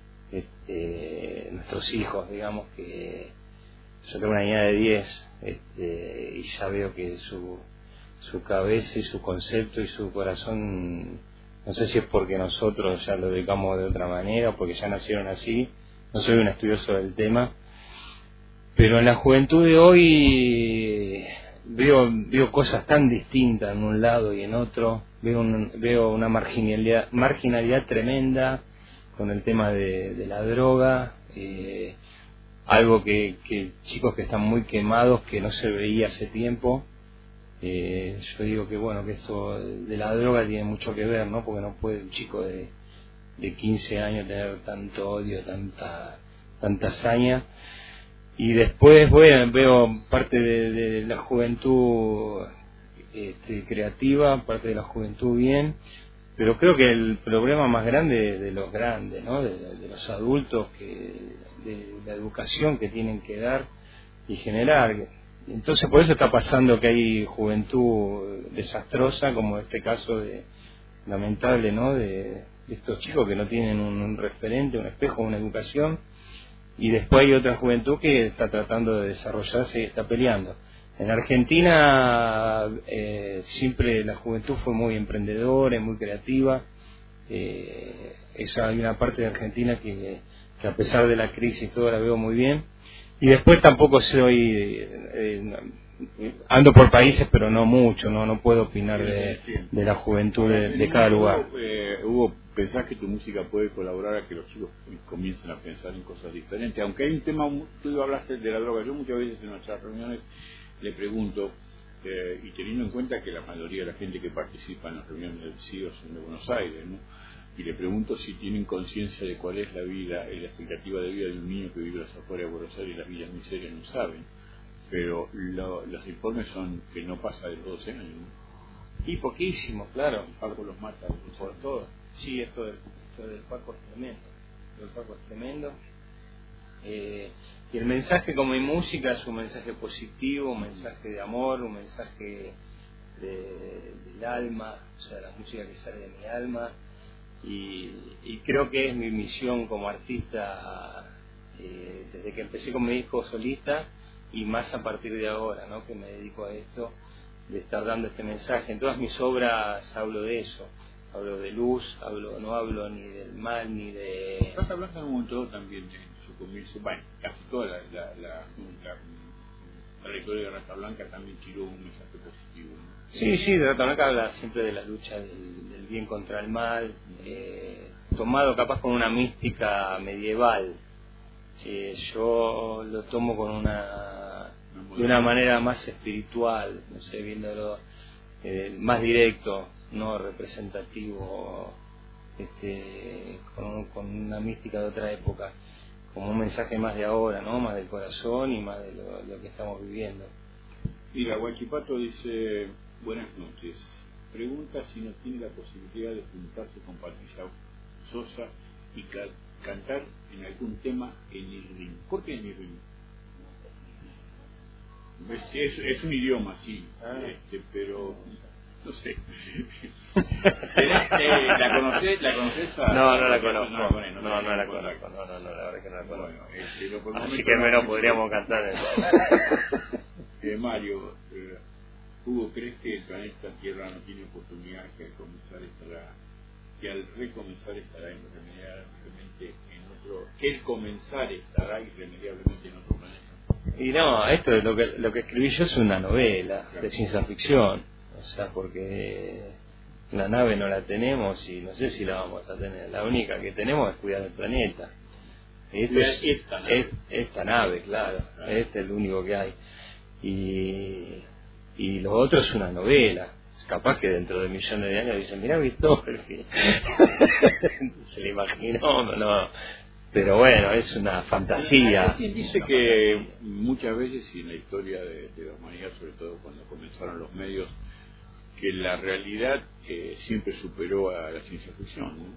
Este, nuestros hijos, digamos que... Yo tengo una niña de diez este, y ya veo que su, su cabeza y su concepto y su corazón, no sé si es porque nosotros ya lo dedicamos de otra manera o porque ya nacieron así, no soy un estudioso del tema, pero en la juventud de hoy veo, veo cosas tan distintas en un lado y en otro, veo, un, veo una marginalidad, marginalidad tremenda con el tema de, de la droga, eh, algo que, que chicos que están muy quemados, que no se veía hace tiempo. Eh, yo digo que bueno, que eso de la droga tiene mucho que ver, ¿no? Porque no puede un chico de, de quince años tener tanto odio, tanta tanta hazaña. Y después, bueno, veo parte de, de la juventud este, creativa, parte de la juventud bien, pero creo que el problema más grande de, de los grandes, ¿no? de, de los adultos, que de la educación que tienen que dar y generar. Entonces por eso está pasando que hay juventud desastrosa, como este caso de lamentable, ¿no? de, de estos chicos que no tienen un, un referente, un espejo, una educación, y después hay otra juventud que está tratando de desarrollarse y está peleando. En Argentina eh, siempre la juventud fue muy emprendedora, muy creativa. Eh, esa hay una parte de Argentina que, que a pesar de la crisis y todo la veo muy bien. Y después tampoco soy, eh, eh, ando por países pero no mucho, no no puedo opinar de, de la juventud de, de cada lugar. Eh, Hugo, ¿pensás que tu música puede colaborar a que los chicos comiencen a pensar en cosas diferentes? Aunque hay un tema, tú hablaste de la droga, yo muchas veces en nuestras reuniones le pregunto, eh, y teniendo en cuenta que la mayoría de la gente que participa en las reuniones del C I O son de Buenos Aires, ¿no? Y le pregunto si tienen conciencia de cuál es la vida, la expectativa de vida de un niño que vive a las afueras de Buenos Aires, y las villas miserias no saben, pero lo, los informes son que no pasa de los doce años, ¿no? Y poquísimo, claro. El Paco los mata por todo. Sí, esto del, esto del Paco es tremendo, el Paco es tremendo. Eh, y el mensaje como en música es un mensaje positivo, un mensaje de amor, un mensaje de, del alma, o sea, la música que sale de mi alma. Y, y creo que es mi misión como artista, eh, desde que empecé con mi disco solista y más a partir de ahora, ¿no? Que me dedico a esto, de estar dando este mensaje. En todas mis obras hablo de eso, hablo de luz, hablo no hablo ni del mal ni de... Rata Blanca un montón también en su comienzo, bueno, casi toda la, la, la, la, la trayectoria de Rata Blanca también tiró un mensaje positivo, ¿no? Sí, sí, de Rata Blanca habla siempre de la lucha del, del bien contra el mal, eh, tomado capaz con una mística medieval. Eh, yo lo tomo con una de una manera más espiritual, no sé, viéndolo eh, más directo, no representativo, este, con, con una mística de otra época, como un mensaje más de ahora, ¿no? Más del corazón y más de lo, lo que estamos viviendo. Mira, Guachipato dice: buenas noches. Pregunta si no tiene la posibilidad de juntarse con Patricia Sosa y ca cantar en algún tema en el ring. ¿Por qué en el ring? Es, es, es un idioma, sí, ah. este, pero no sé. ¿La conoces? ¿La conoces? A, no, no la conozco. No, no, no, no, no la conozco. No, no, no, la verdad que no la conozco. Bueno, este, lo así que menos podríamos cantar. eh, Mario, eh, Hugo, ¿crees que el planeta Tierra no tiene oportunidad, que al comenzar estará, que al recomenzar estará irremediablemente en otro, que el comenzar estará irremediablemente en otro planeta? Y no, esto es lo que lo que escribí yo es una novela, claro, de ciencia ficción, o sea, porque la nave no la tenemos y no sé si la vamos a tener. La única que tenemos es cuidar el planeta. Esto es, esta, nave. Es, esta nave, claro, claro, este es el único que hay. Y y lo otro es una novela. Capaz que dentro de millones de años dicen, mirá Víctor, se le imaginó, no. Pero bueno, es una fantasía. Quien dice que muchas veces, y en la historia de, de la humanidad, sobre todo cuando comenzaron los medios, que la realidad eh, siempre superó a la ciencia ficción, ¿no?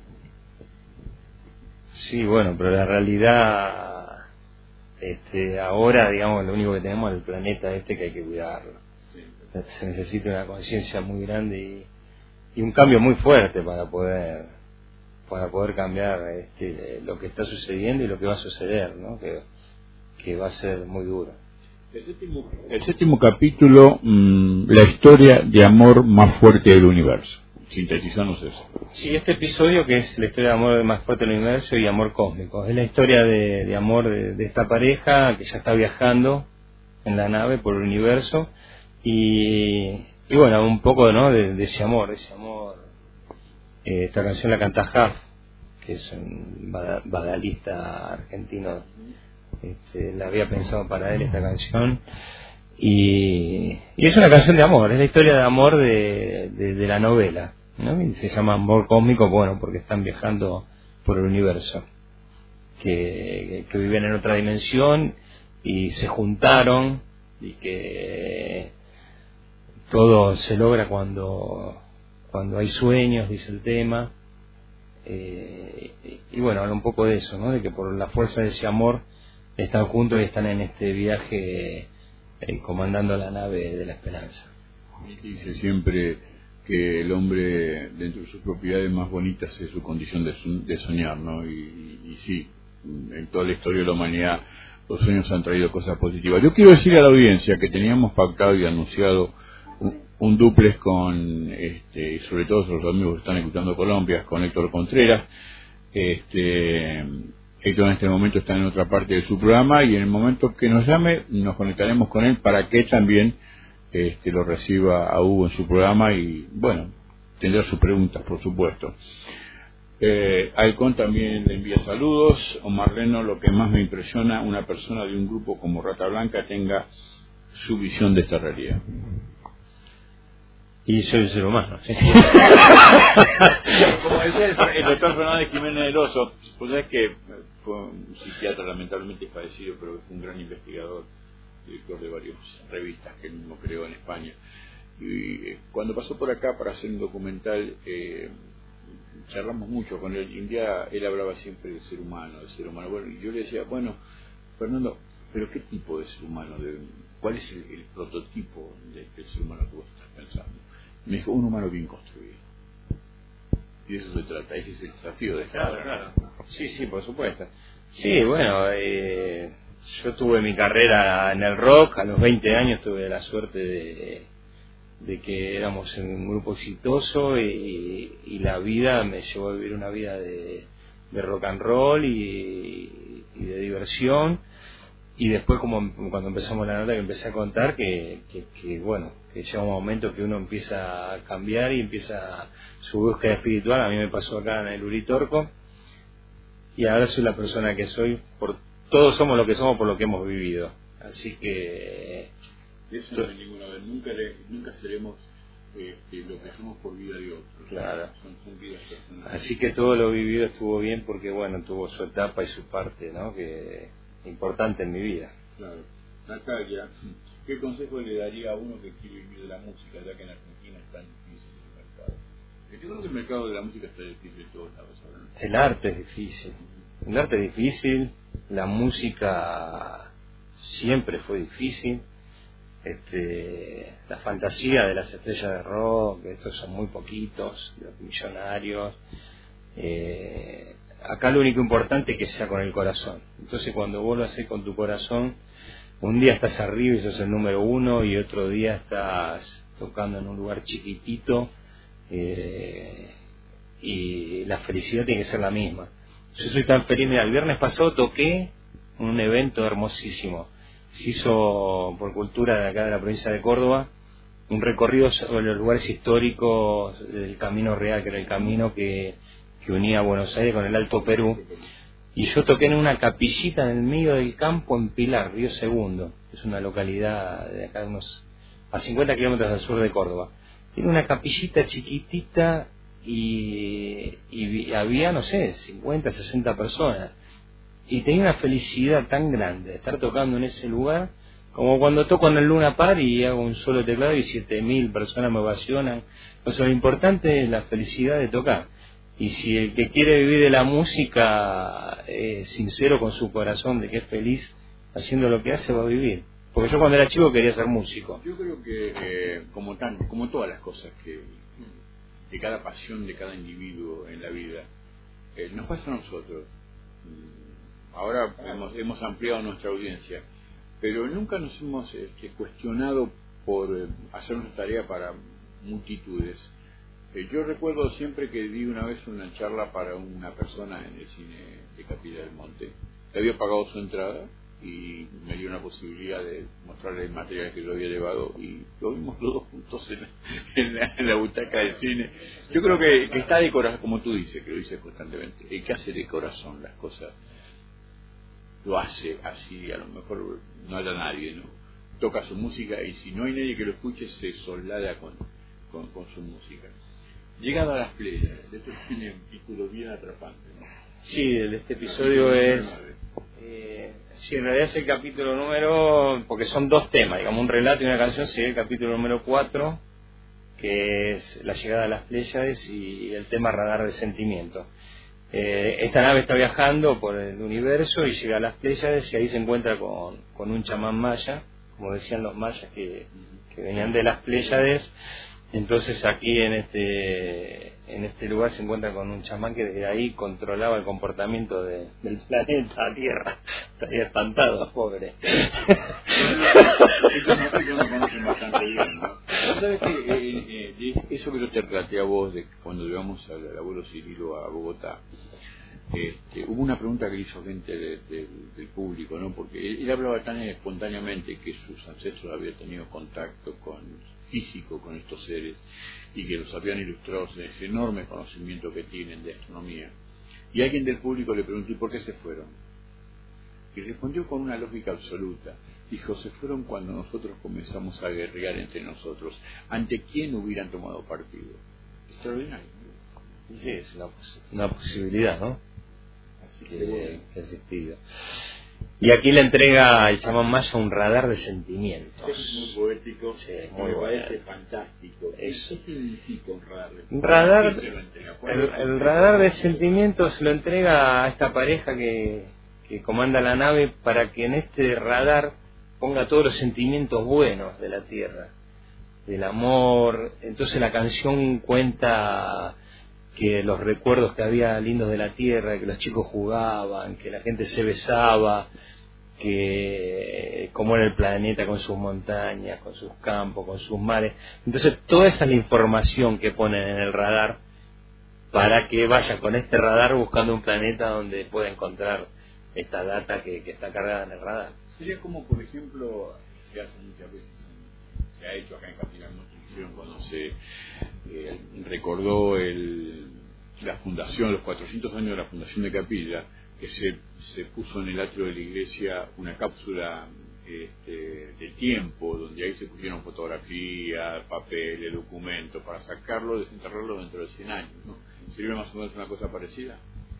Sí, bueno, pero la realidad, este, ahora, digamos, lo único que tenemos es el planeta este que hay que cuidarlo. Sí. Se necesita una conciencia muy grande y, y un cambio muy fuerte para poder para poder cambiar este, lo que está sucediendo y lo que va a suceder, ¿no? Que, que va a ser muy duro. El séptimo, el séptimo capítulo, mmm, la historia de amor más fuerte del universo. Sintetizamos eso. Sí, este episodio, que es la historia de amor más fuerte del universo y amor cósmico, es la historia de, de amor de, de esta pareja que ya está viajando en la nave por el universo y, y bueno, un poco, ¿no? de, de ese amor, de ese amor. Eh, esta canción la canta Huff, que es un badalista argentino. Este, la había pensado para él esta canción y, y es una canción de amor, es la historia de amor de, de, de la novela, ¿no? Y se llama Amor Cósmico, bueno, porque están viajando por el universo, que, que viven en otra dimensión y se juntaron y que todo se logra cuando, cuando hay sueños, dice el tema. Eh, y, y bueno, habla un poco de eso, ¿no? De que por la fuerza de ese amor están juntos y están en este viaje eh, comandando la nave de la esperanza. Dice siempre que el hombre, dentro de sus propiedades más bonitas, es su condición de, de soñar, ¿no? Y, y, y sí, en toda la historia de la humanidad los sueños han traído cosas positivas. Yo quiero decir a la audiencia que teníamos pactado y anunciado un, un duplex con, este, sobre todo los amigos que están escuchando Colombia, con Héctor Contreras. Este, Héctor en este momento está en otra parte de su programa y en el momento que nos llame nos conectaremos con él para que también este, lo reciba a Hugo en su programa y bueno, tendrá sus preguntas por supuesto. eh, Alcón también le envía saludos. Omar Leno: lo que más me impresiona, una persona de un grupo como Rata Blanca tenga su visión de esta realidad. Y soy un ser humano, ¿sí? Como decía el, el doctor Fernández Jiménez del Oso, pues es que fue un psiquiatra lamentablemente fallecido, pero fue un gran investigador, director de varias revistas que él mismo creó en España. Y eh, cuando pasó por acá para hacer un documental, eh, charlamos mucho con él. Y un día él hablaba siempre del ser humano, del ser humano. Bueno, y yo le decía, bueno, Fernando, ¿pero qué tipo de ser humano? De, ¿Cuál es el, el prototipo de, del ser humano que vos estás pensando? Me dijo, un humano bien construido. Y de eso se trata, ese es el desafío de esta claro, claro. Sí, sí, por supuesto. Sí, bueno, eh, yo tuve mi carrera en el rock, a los veinte años tuve la suerte de, de que éramos en un grupo exitoso y, y la vida me llevó a vivir una vida de, de rock and roll y, y de diversión. Y después, como cuando empezamos la nota, que empecé a contar que, que, que bueno, que llega un momento que uno empieza a cambiar y empieza su búsqueda espiritual. A mí me pasó acá en el Uritorco y ahora soy la persona que soy. Por todos somos lo que somos por lo que hemos vivido. Así que eso no hay ninguna vez. Nunca, le, nunca seremos este, lo que somos por vida de otros. Claro. Son, son vidas personales. Así que todo lo vivido estuvo bien porque bueno, tuvo su etapa y su parte, ¿no? Que importante en mi vida. Claro. Natalia, ¿qué consejo le daría a uno que quiere vivir de la música, ya que en Argentina es tan difícil el mercado? Yo creo que el mercado de la música está difícil de todos lados ahora, ¿no? El arte es difícil. El arte es difícil, la música siempre fue difícil. Este, la fantasía de las estrellas de rock, estos son muy poquitos, los millonarios. Eh, acá lo único importante es que sea con el corazón. Entonces cuando vos lo haces con tu corazón, un día estás arriba y sos el número uno y otro día estás tocando en un lugar chiquitito, eh, y la felicidad tiene que ser la misma. Yo soy tan feliz. Mira, el viernes pasado toqué un evento hermosísimo. Se hizo por cultura de acá de la provincia de Córdoba un recorrido sobre los lugares históricos del Camino Real, que era el camino que, que unía Buenos Aires con el Alto Perú. Y yo toqué en una capillita en el medio del campo en Pilar, Río Segundo. Es una localidad de acá, unos a cincuenta kilómetros al sur de Córdoba. Tiene una capillita chiquitita y, y había, no sé, cincuenta, sesenta personas. Y tenía una felicidad tan grande de estar tocando en ese lugar, como cuando toco en el Luna Park y hago un solo teclado y siete mil personas me ovacionan. O sea, lo importante es la felicidad de tocar. Y si el que quiere vivir de la música es sincero con su corazón de que es feliz haciendo lo que hace, va a vivir. Porque yo cuando era chico quería ser músico. Yo creo que eh, como tan, como todas las cosas que de cada pasión de cada individuo en la vida, eh, nos pasa a nosotros. Ahora hemos, hemos ampliado nuestra audiencia, pero nunca nos hemos este, cuestionado por eh, hacer una tarea para multitudes. Eh, yo recuerdo siempre que di una vez una charla para una persona en el cine de Capilla del Monte. Le había pagado su entrada y me dio una posibilidad de mostrarle el material que yo había llevado y lo vimos los dos juntos en la, en la, en la butaca del cine. Yo creo que, que está de corazón, como tú dices, que lo dices constantemente, el que hace de corazón las cosas lo hace así, a lo mejor no haya nadie, ¿no? Toca su música y si no hay nadie que lo escuche se soslada con, con, con su música. Llegado a las playas, esto tiene un título bien atrapante, ¿no? Sí, este episodio es Eh, sí, en realidad es el capítulo número, porque son dos temas, digamos, un relato y una canción, sería el capítulo número cuatro, que es la llegada a las Pléyades y el tema radar de sentimiento. Eh, esta nave está viajando por el universo y llega a las Pléyades y ahí se encuentra con, con un chamán maya, como decían los mayas que, que venían de las Pléyades. Entonces aquí en este en este lugar se encuentra con un chamán que desde ahí controlaba el comportamiento de, del planeta Tierra. Estaría espantado, pobre. Estos no conocen bastante bien, ¿no? ¿Sabes qué? Eh, eh, eso que yo te relaté a vos de cuando llevamos al, al abuelo Cirilo a Bogotá, este, hubo una pregunta que hizo gente de, de, del público, ¿no? Porque él, él hablaba tan espontáneamente que sus ancestros habían tenido contacto con físico con estos seres y que los habían ilustrado en ese enorme conocimiento que tienen de astronomía. Y alguien del público le preguntó: ¿y por qué se fueron? Y respondió con una lógica absoluta. Dijo: se fueron cuando nosotros comenzamos a guerrear entre nosotros. ¿Ante quién hubieran tomado partido? Extraordinario. Sí, es una, una posibilidad, ¿no? Así que, que, bueno. que ha existido. Y aquí le entrega el chamán maya un radar de sentimientos. Es muy poético, sí, muy muy me parece bueno. fantástico. Es, ¿Qué significa un radar? Un radar, el, el radar de sentimientos lo entrega a esta pareja que, que comanda la nave para que en este radar ponga todos los sentimientos buenos de la Tierra, del amor. Entonces la canción cuenta que los recuerdos que había lindos de la Tierra, que los chicos jugaban, que la gente se besaba, que cómo era el planeta con sus montañas, con sus campos, con sus mares. Entonces toda esa es la información que ponen en el radar para que vaya con este radar buscando un planeta donde pueda encontrar esta data que, que está cargada en el radar. Sería como, por ejemplo, se hace muchas veces, en, se ha hecho acá en Capital Nutrición, cuando se eh, recordó el, la fundación, los cuatrocientos años de la fundación de Capilla, que se, se puso en el atrio de la iglesia una cápsula este, de tiempo, donde ahí se pusieron fotografías, papeles, documentos, para sacarlo, desenterrarlo dentro de cien años, ¿no? ¿Sería más o menos una cosa parecida?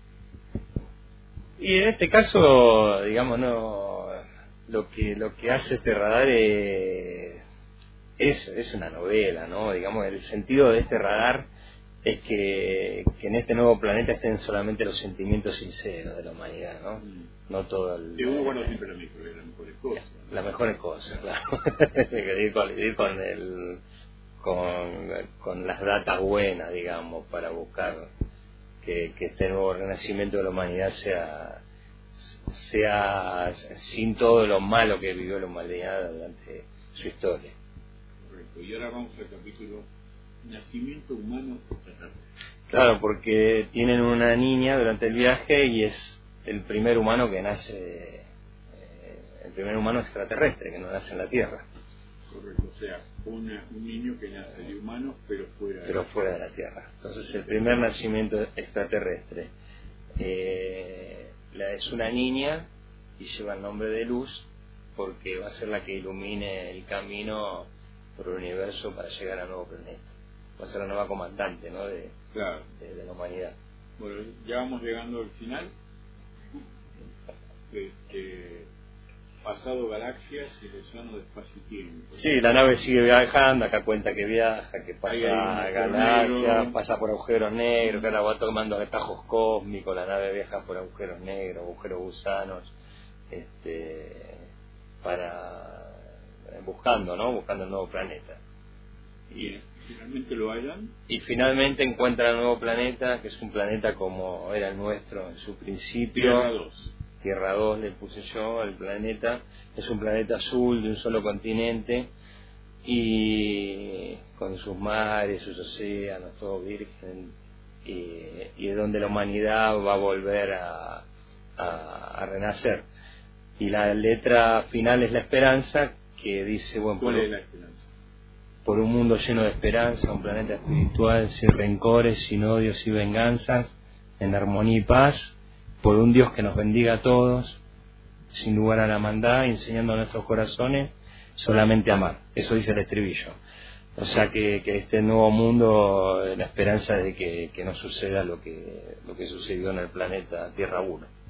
Y en este caso, digamos, no, lo que lo que hace este radar es, es, es una novela, ¿no? Digamos, el sentido de este radar es que, que en este nuevo planeta estén solamente los sentimientos sinceros de la humanidad, ¿no? Mm. No todo el... Sí, uno guarda siempre lo mismo, las mejores cosas. ¿No? Las mejores cosas, claro. ir, con, ir con, el, con, con las datas buenas, digamos, para buscar que, que este nuevo renacimiento de la humanidad sea, sea sin todo lo malo que vivió la humanidad durante su historia. Correcto. Y ahora vamos al capítulo Nacimiento humano extraterrestre. Claro, porque tienen una niña durante el viaje y es el primer humano que nace, eh, el primer humano extraterrestre que no nace en la Tierra. Correcto, o sea, una, un niño que nace de humanos pero fuera de, pero fuera de la Tierra. Entonces el primer nacimiento extraterrestre eh, la, es una niña y lleva el nombre de Luz porque va a ser la que ilumine el camino por el universo para llegar al nuevo planeta. Va a ser la nueva comandante, ¿no? de, claro. de, de la humanidad. Bueno, ya vamos llegando al final. Este, pasado galaxias y el océano de espacio y tiempo. Sí, la nave sigue viajando, acá cuenta que viaja, que pasa galaxias, pasa por agujeros negros, que ahora va tomando atajos cósmicos, la nave viaja por agujeros negros, agujeros gusanos, este, para buscando, ¿no? Buscando el nuevo planeta. Y finalmente lo hallan. Y finalmente encuentra el nuevo planeta, que es un planeta como era el nuestro en su principio. Tierra dos. Tierra dos le puse yo al planeta. Es un planeta azul de un solo continente y con sus mares, sus océanos, todo virgen. Y, y es donde la humanidad va a volver a, a, a renacer. Y la letra final es la esperanza, que dice, bueno, ¿cuál por, es la esperanza? Por un mundo lleno de esperanza, un planeta espiritual sin rencores, sin odios y venganzas, en armonía y paz, por un Dios que nos bendiga a todos, sin lugar a la maldad, enseñando a nuestros corazones solamente amar. Eso dice el estribillo. O sea que, que este nuevo mundo, la esperanza de que, que no suceda lo que, lo que sucedió en el planeta Tierra uno.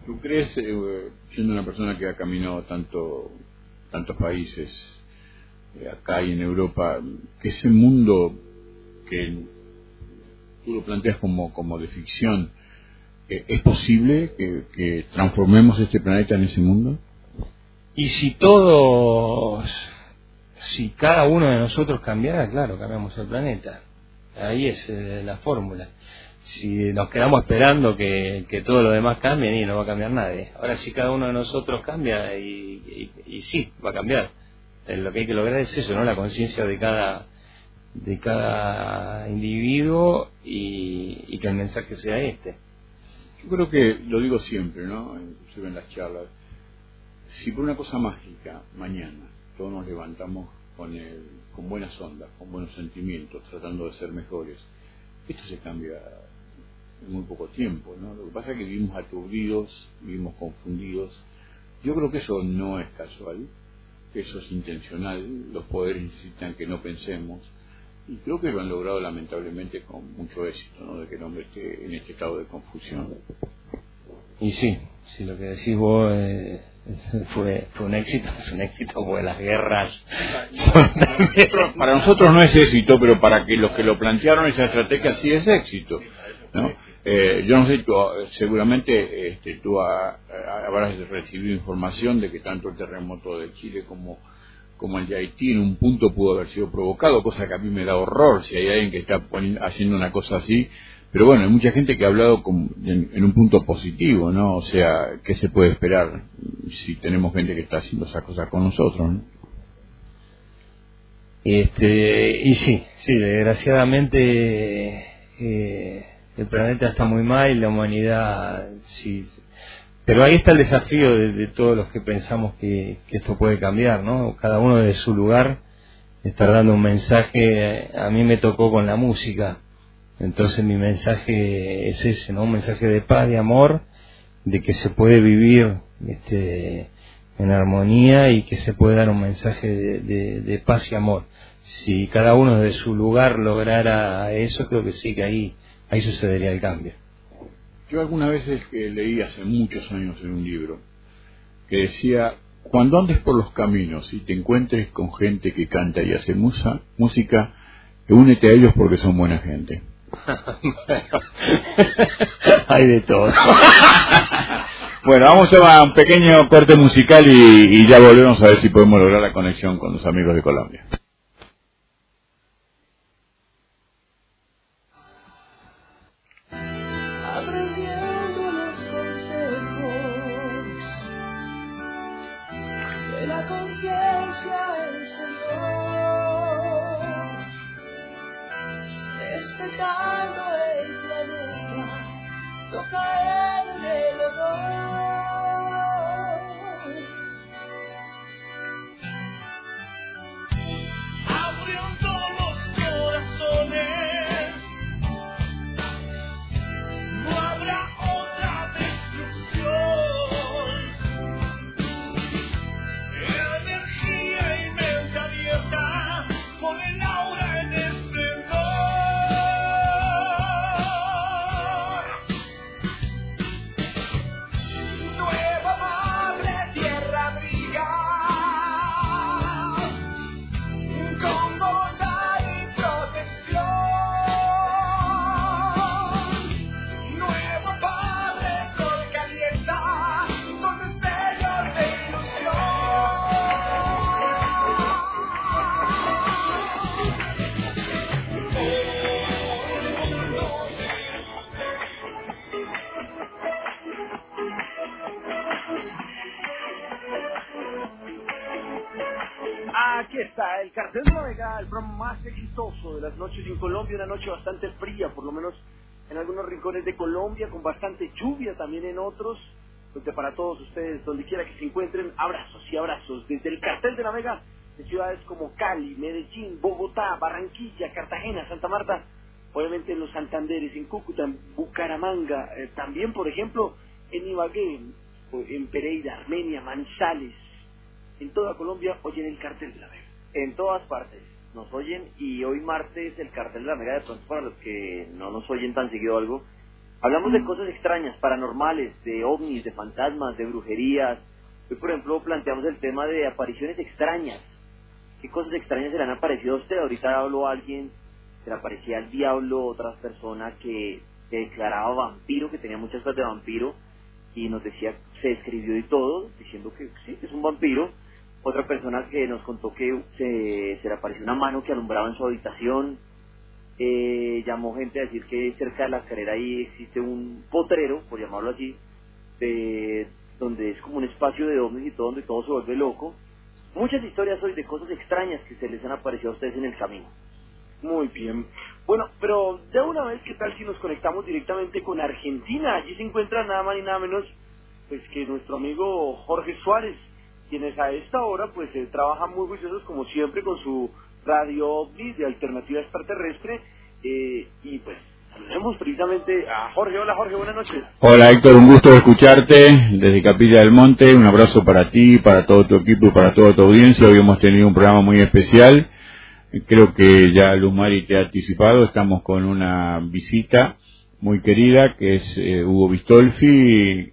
¿Tú crees, eh, siendo una persona que ha caminado tanto, tantos países, eh, acá y en Europa, que ese mundo que tú lo planteas como, como de ficción, eh, ¿es posible que, que transformemos este planeta en ese mundo? Y si todos, si cada uno de nosotros cambiara, claro, cambiamos el planeta. Ahí es eh, la fórmula. Si nos quedamos esperando que, que todo lo demás cambie, y no va a cambiar nadie. Ahora, si cada uno de nosotros cambia, y, y, y sí, va a cambiar. Eh, lo que hay que lograr es eso, ¿no? La conciencia de cada de cada individuo y, y que el mensaje sea este. Yo creo que, lo digo siempre, ¿no? Inclusive en las charlas, si por una cosa mágica, mañana, todos nos levantamos con, el, con buenas ondas, con buenos sentimientos, tratando de ser mejores, esto se cambia en muy poco tiempo, ¿no? Lo que pasa es que vivimos aturdidos, vivimos confundidos. Yo creo que eso no es casual, que eso es intencional, los poderes necesitan que no pensemos, y creo que lo han logrado lamentablemente con mucho éxito, ¿no? De que el hombre esté en este estado de confusión. Y sí, si lo que decís vos eh, fue, fue un éxito, es un éxito, porque las guerras son también... Para nosotros no es éxito, pero para que los que lo plantearon esa estrategia sí es éxito, ¿no? Eh, yo no sé, tú, seguramente este, tú ha, ha, habrás recibido información de que tanto el terremoto de Chile como, como el de Haití en un punto pudo haber sido provocado, cosa que a mí me da horror si hay alguien que está poniendo, haciendo una cosa así. Pero bueno, hay mucha gente que ha hablado con, en, en un punto positivo, ¿no? O sea, ¿qué se puede esperar si tenemos gente que está haciendo esas cosas con nosotros, ¿no? Este, y sí, sí, desgraciadamente eh, el planeta está muy mal y la humanidad sí. Pero ahí está el desafío de, de todos los que pensamos que, que esto puede cambiar, ¿no? Cada uno de su lugar estar dando un mensaje. A mí me tocó con la música. Entonces mi mensaje es ese, ¿no? Un mensaje de paz, de amor, de que se puede vivir este, en armonía y que se puede dar un mensaje de, de, de paz y amor. Si cada uno de su lugar lograra eso, creo que sí, que ahí, ahí sucedería el cambio. Yo algunas veces que leí hace muchos años en un libro que decía: cuando andes por los caminos y te encuentres con gente que canta y hace musa, música, únete a ellos porque son buena gente. Hay de todo. Bueno, vamos a un pequeño corte musical y, y ya volvemos a ver si podemos lograr la conexión con los amigos de Colombia. Aprendiendo los consejos de la conciencia en Señor, respetando el planeta, toca en el honor. Abriendo los corazones, no habrá otra destrucción. Energía inmensa abierta con el aura en esplendor. Nueva madre tierra abriga con bondad y protección. Nuevo Padre sol calienta con destellos de ilusión. Aquí está el Cartel de la Vega, el programa más exitoso de las noches en Colombia, una noche bastante fría, por lo menos en algunos rincones de Colombia, con bastante lluvia también en otros, donde para todos ustedes, donde quiera que se encuentren, abrazos y abrazos, desde el Cartel de la Vega, de ciudades como Cali, Medellín, Bogotá, Barranquilla, Cartagena, Santa Marta, obviamente en los Santanderes, en Cúcuta, en Bucaramanga, eh, también por ejemplo en Ibagué, en Pereira, Armenia, Manizales, en toda Colombia oyen el Cartel de la Vega. En todas partes nos oyen, y hoy martes el Cartel de la Mega, de pronto para los que no nos oyen tan seguido algo, Hablamos de cosas extrañas, paranormales, de ovnis, de fantasmas, de brujerías. Hoy, por ejemplo, planteamos el tema de apariciones extrañas. ¿Qué cosas extrañas se le han aparecido a usted? Ahorita habló alguien, se le aparecía el diablo, otra persona que se declaraba vampiro, que tenía muchas cosas de vampiro, y nos decía, se describió y todo, diciendo que sí, es un vampiro. Otra persona que nos contó que se, se le apareció una mano que alumbraba en su habitación. Eh, llamó gente a decir que cerca de la escalera ahí existe un potrero, por llamarlo así, de, donde es como un espacio de ovnis y todo, donde todo se vuelve loco. Muchas historias hoy de cosas extrañas que se les han aparecido a ustedes en el camino. Muy bien. Bueno, pero de una vez, ¿qué tal si nos conectamos directamente con Argentina? Allí se encuentra nada más ni nada menos pues que nuestro amigo Jorge Suárez, quienes a esta hora pues eh, trabajan muy juiciosos como siempre con su radio OVNI de alternativa extraterrestre, eh, y pues saludemos precisamente a Jorge. Hola Jorge, buenas noches. Hola Héctor, un gusto escucharte desde Capilla del Monte. Un abrazo para ti, para todo tu equipo y para toda tu audiencia. Hoy hemos tenido un programa muy especial. Creo que ya Luz Mari te ha anticipado. Estamos con una visita muy querida que es eh, Hugo Bistolfi,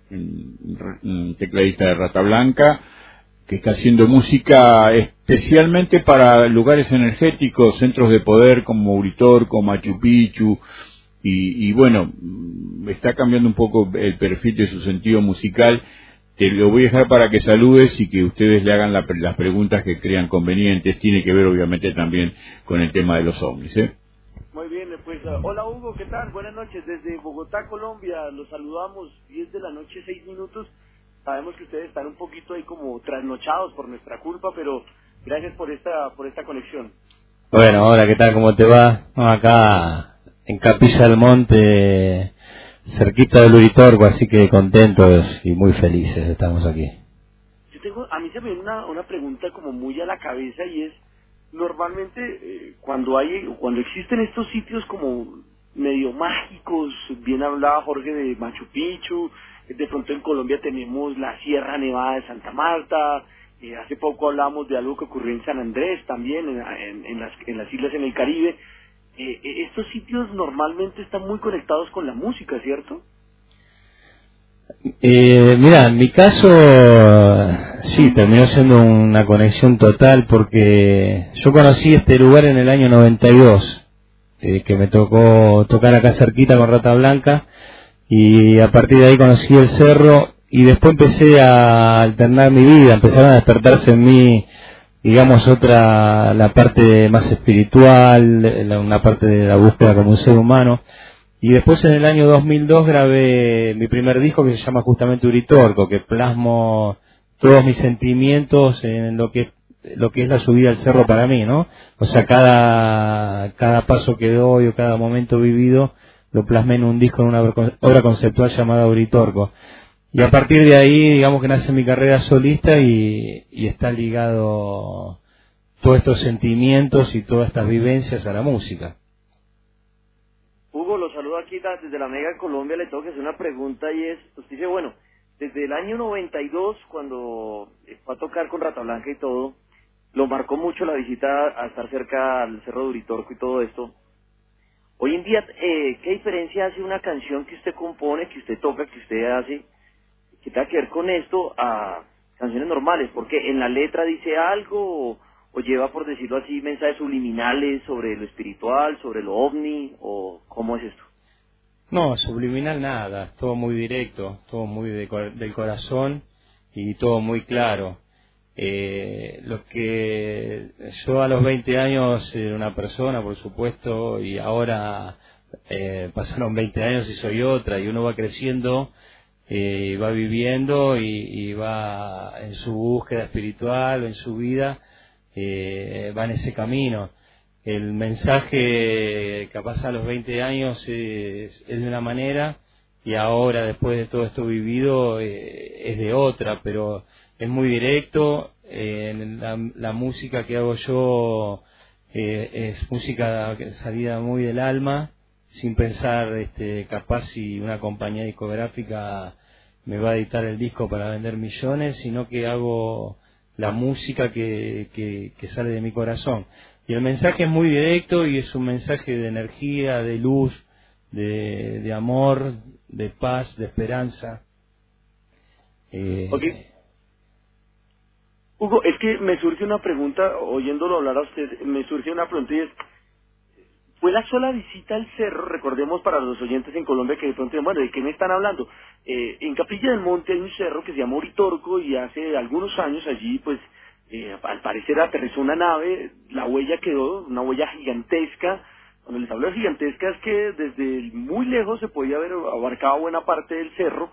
tecladista de Rata Blanca, que está haciendo música especialmente para lugares energéticos, centros de poder como Uritorco, Machu Picchu. Y, y bueno, está cambiando un poco el perfil de su sentido musical. Te lo voy a dejar para que saludes y que ustedes le hagan la, las preguntas que crean convenientes. Tiene que ver obviamente también con el tema de los ovnis, ¿eh? Muy bien, pues uh, hola Hugo, ¿qué tal? Buenas noches, desde Bogotá, Colombia, los saludamos, diez de la noche, seis minutos. Sabemos que ustedes están un poquito ahí como trasnochados por nuestra culpa, pero gracias por esta por esta conexión. Bueno, hola, ¿qué tal? ¿Cómo te va? No, acá en Capilla del Monte, cerquita del Uritorco, así que contentos y muy felices estamos aquí. Yo tengo, a mí se me viene una, una pregunta como muy a la cabeza, y es, normalmente eh, cuando hay cuando existen estos sitios como medio mágicos, bien hablaba Jorge de Machu Picchu, de pronto en Colombia tenemos la Sierra Nevada de Santa Marta, eh, hace poco hablamos de algo que ocurrió en San Andrés también, en, en, en, las, en las islas en el Caribe. Eh, eh, estos sitios normalmente están muy conectados con la música, ¿cierto? Eh, mira, en mi caso sí, terminó siendo una conexión total porque yo conocí este lugar en el año noventa y dos, eh, que me tocó tocar acá cerquita con Rata Blanca, y a partir de ahí conocí el cerro y después empecé a alternar mi vida, empezaron a despertarse en mí, digamos, otra, la parte más espiritual, la, una parte de la búsqueda como un ser humano. Y después en el año dos mil dos grabé mi primer disco que se llama justamente Uritorco, que plasmo todos mis sentimientos en lo que lo que es la subida al cerro para mí, ¿no? O sea, cada cada paso que doy o cada momento vivido lo plasmé en un disco, en una obra conceptual llamada Uritorco. Y a partir de ahí, digamos que nace mi carrera solista y, y está ligado todos estos sentimientos y todas estas vivencias a la música. Hugo, lo saludo aquí desde la Mega Colombia. Le tengo que hacer una pregunta, y es, usted dice, bueno, desde el año noventa y dos, cuando fue a tocar con Rata Blanca y todo, lo marcó mucho la visita a estar cerca al Cerro de Uritorco y todo esto. Hoy en día, eh, ¿qué diferencia hace una canción que usted compone, que usted toca, que usted hace, que tenga que ver con esto, a canciones normales? Porque en la letra dice algo, o, o lleva, por decirlo así, mensajes subliminales sobre lo espiritual, sobre lo ovni, o ¿cómo es esto? No, subliminal nada, todo muy directo, todo muy de, del corazón y todo muy claro. Eh, lo que yo a los veinte años era una persona, por supuesto, y ahora eh, pasaron veinte años y soy otra, y uno va creciendo, eh, va viviendo y, y va en su búsqueda espiritual, en su vida, eh, va en ese camino. El mensaje capaz a los veinte años es, es de una manera, y ahora, después de todo esto vivido, eh, es de otra, pero es muy directo. Eh, la, la música que hago yo eh, es música salida muy del alma, sin pensar este, capaz si una compañía discográfica me va a editar el disco para vender millones, sino que hago la música que, que, que sale de mi corazón. Y el mensaje es muy directo y es un mensaje de energía, de luz, de, de amor, de paz, de esperanza. Eh, okay. Hugo, es que me surge una pregunta, oyéndolo hablar a usted, me surge una pregunta y es, ¿fue la sola visita al cerro? Recordemos para los oyentes en Colombia que de pronto dicen, bueno, ¿de qué me están hablando? Eh, en Capilla del Monte hay un cerro que se llama Uritorco y hace algunos años allí, pues, eh, al parecer aterrizó una nave, la huella quedó, una huella gigantesca. Cuando les hablo de gigantesca es que desde muy lejos se podía haber abarcado buena parte del cerro.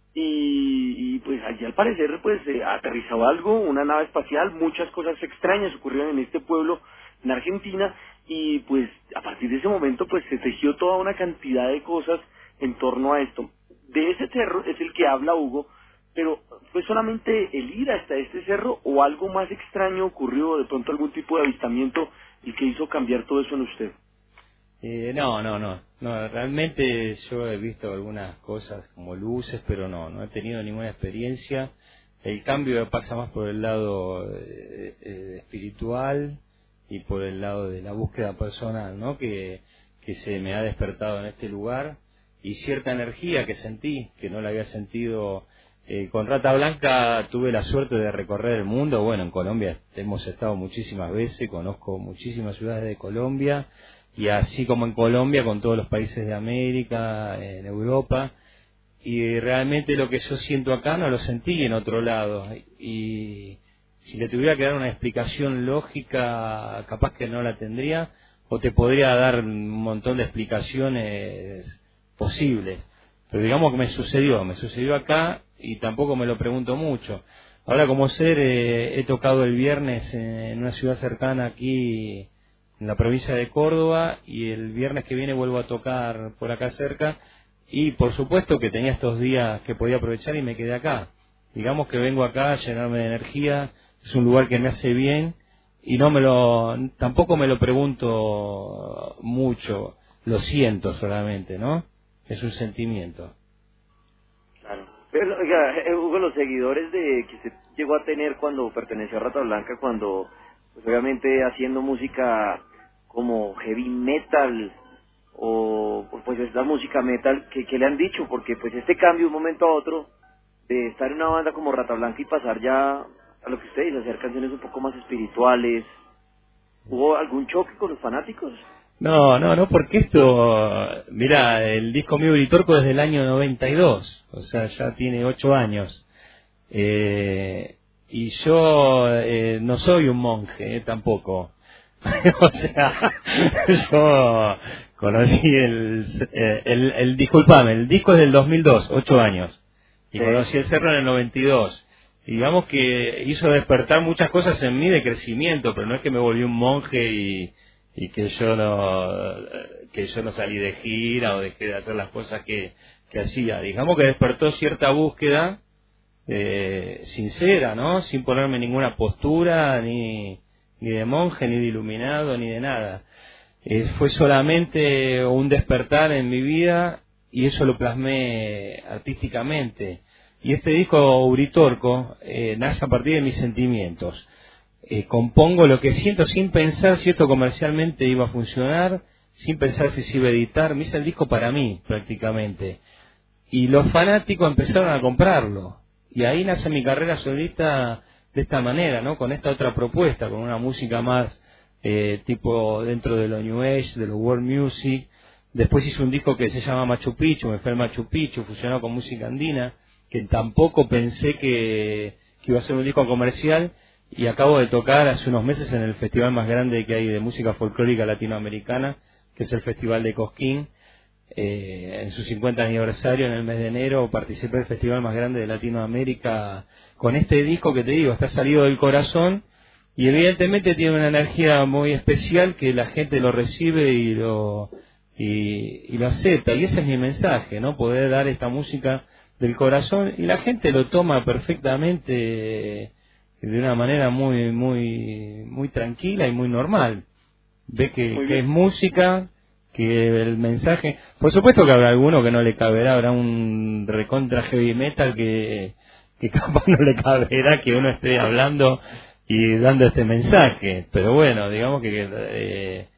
Y, y pues allí al parecer pues eh, aterrizaba algo, una nave espacial, muchas cosas extrañas ocurrieron en este pueblo en Argentina y pues a partir de ese momento pues se tejió toda una cantidad de cosas en torno a esto. De ese cerro es el que habla Hugo, pero ¿fue solamente el ir hasta este cerro o algo más extraño ocurrió, de pronto algún tipo de avistamiento el que hizo cambiar todo eso en usted? Eh, no, no, no, no, realmente yo he visto algunas cosas como luces, pero no, no he tenido ninguna experiencia. El cambio pasa más por el lado eh, eh, espiritual y por el lado de la búsqueda personal, ¿no? Que, que se me ha despertado en este lugar y cierta energía que sentí, que no la había sentido. Eh, con Rata Blanca tuve la suerte de recorrer el mundo. Bueno, en Colombia hemos estado muchísimas veces, conozco muchísimas ciudades de Colombia. Y así como en Colombia, con todos los países de América, en Europa, y realmente lo que yo siento acá no lo sentí en otro lado, y si le tuviera que dar una explicación lógica, capaz que no la tendría, o te podría dar un montón de explicaciones posibles, pero digamos que me sucedió, me sucedió acá, y tampoco me lo pregunto mucho. Ahora, como ser, eh, he tocado el viernes en una ciudad cercana aquí, en la provincia de Córdoba, y el viernes que viene vuelvo a tocar por acá cerca, y por supuesto que tenía estos días que podía aprovechar y me quedé acá. Digamos que vengo acá a llenarme de energía, es un lugar que me hace bien, y no me lo, tampoco me lo pregunto mucho, lo siento solamente, ¿no? Es un sentimiento. Claro. Pero, oiga, Hugo, los seguidores de que se llegó a tener cuando perteneció a Rata Blanca, cuando pues obviamente haciendo música como heavy metal o pues es la música metal que, que le han dicho, porque pues este cambio de un momento a otro de estar en una banda como Rata Blanca y pasar ya a lo que usted dice, hacer canciones un poco más espirituales, ¿hubo algún choque con los fanáticos? No, no, no, porque esto, mira, el disco mío Uritorco es del año noventa y dos, o sea, ya tiene ocho años. Eh... Y yo eh, no soy un monje, eh, tampoco. O sea, yo conocí el, eh, el, el, disculpame, el disco es del dos mil dos, ocho años. Y conocí el cerro en el noventa y dos. Y digamos que hizo despertar muchas cosas en mí de crecimiento, pero no es que me volví un monje y, y que yo no, que yo no salí de gira o dejé de hacer las cosas que, que hacía. Digamos que despertó cierta búsqueda, Eh, sincera, ¿no? Sin ponerme ninguna postura, ni, ni de monje, ni de iluminado, ni de nada. Eh, fue solamente un despertar en mi vida y eso lo plasmé artísticamente. Y este disco Uritorco eh, nace a partir de mis sentimientos. Eh, compongo lo que siento sin pensar si esto comercialmente iba a funcionar, sin pensar si se iba a editar. Me hice el disco para mí, prácticamente. Y los fanáticos empezaron a comprarlo. Y ahí nace mi carrera solista de esta manera, ¿no? Con esta otra propuesta, con una música más eh, tipo dentro de lo New Age, de lo World Music. Después hice un disco que se llama Machu Picchu, me fue el Machu Picchu, fusionado con música andina, que tampoco pensé que, que iba a ser un disco comercial, y acabo de tocar hace unos meses en el festival más grande que hay de música folclórica latinoamericana, que es el Festival de Cosquín. Eh, en su cincuenta aniversario en el mes de enero participé del festival más grande de Latinoamérica con este disco que te digo, está salido del corazón y evidentemente tiene una energía muy especial que la gente lo recibe y lo y, y lo acepta, y ese es mi mensaje, ¿no? Poder dar esta música del corazón y la gente lo toma perfectamente de una manera muy muy muy tranquila y muy normal, ve que, que es música, que el mensaje, por supuesto que habrá alguno que no le caberá, habrá un recontra heavy metal que, que capaz no le caberá que uno esté hablando y dando este mensaje, pero bueno, digamos que eh,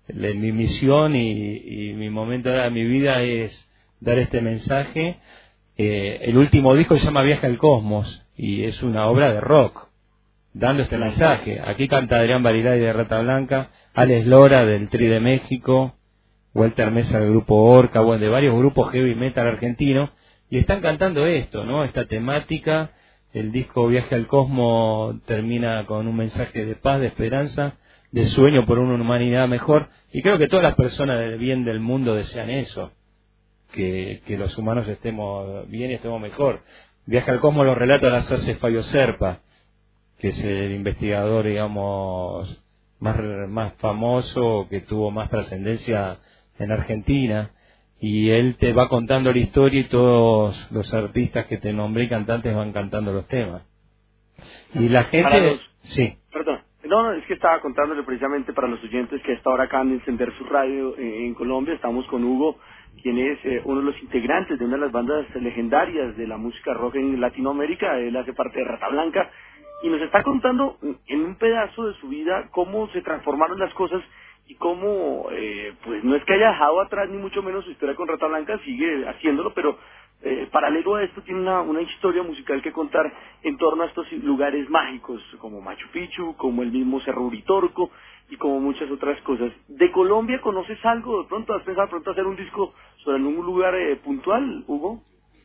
le- mi misión y, y mi momento de mi vida es dar este mensaje. Eh, el último disco se llama Viaje al Cosmos y es una obra de rock, dando este mensaje. Aquí canta Adrián Barilay de Rata Blanca, Alex Lora del Tri de México, Walter Mesa del grupo Orca, bueno, de varios grupos heavy metal argentinos, y están cantando esto, ¿no? Esta temática. El disco Viaje al Cosmos termina con un mensaje de paz, de esperanza, de sueño por una humanidad mejor, y creo que todas las personas del bien del mundo desean eso, que, que los humanos estemos bien y estemos mejor. Viaje al Cosmos lo relata las hace Fabio Serpa, que es el investigador, digamos, más, más famoso, que tuvo más trascendencia en Argentina, y él te va contando la historia y todos los artistas que te nombré y cantantes van cantando los temas. Y la gente... Para los- Sí. Perdón, no, no, es que estaba contándole precisamente para los oyentes que a esta hora acaban de encender su radio eh, en Colombia. Estamos con Hugo, quien es eh, uno de los integrantes de una de las bandas legendarias de la música rock en Latinoamérica. Él hace parte de Rata Blanca y nos está contando en un pedazo de su vida cómo se transformaron las cosas y cómo, eh, pues no es que haya dejado atrás ni mucho menos su historia con Rata Blanca, sigue haciéndolo, pero eh, paralelo a esto tiene una, una historia musical que contar en torno a estos lugares mágicos como Machu Picchu, como el mismo Cerro Uritorco y como muchas otras cosas. ¿De Colombia conoces algo? ¿De pronto has pensado de pronto hacer un disco sobre algún lugar eh, puntual, Hugo?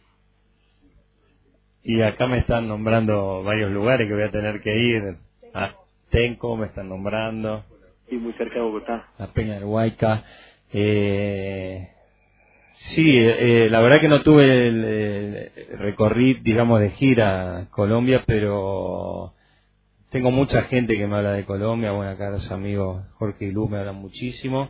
Y acá me están nombrando varios lugares que voy a tener que ir. A Tenco me están nombrando, Y muy cerca de Bogotá. a Peña del Huayca. Eh, sí, eh, la verdad que no tuve el, el recorrido, digamos, de gira a Colombia, pero tengo mucha gente que me habla de Colombia. Bueno, acá los amigos Jorge y Luz me hablan muchísimo,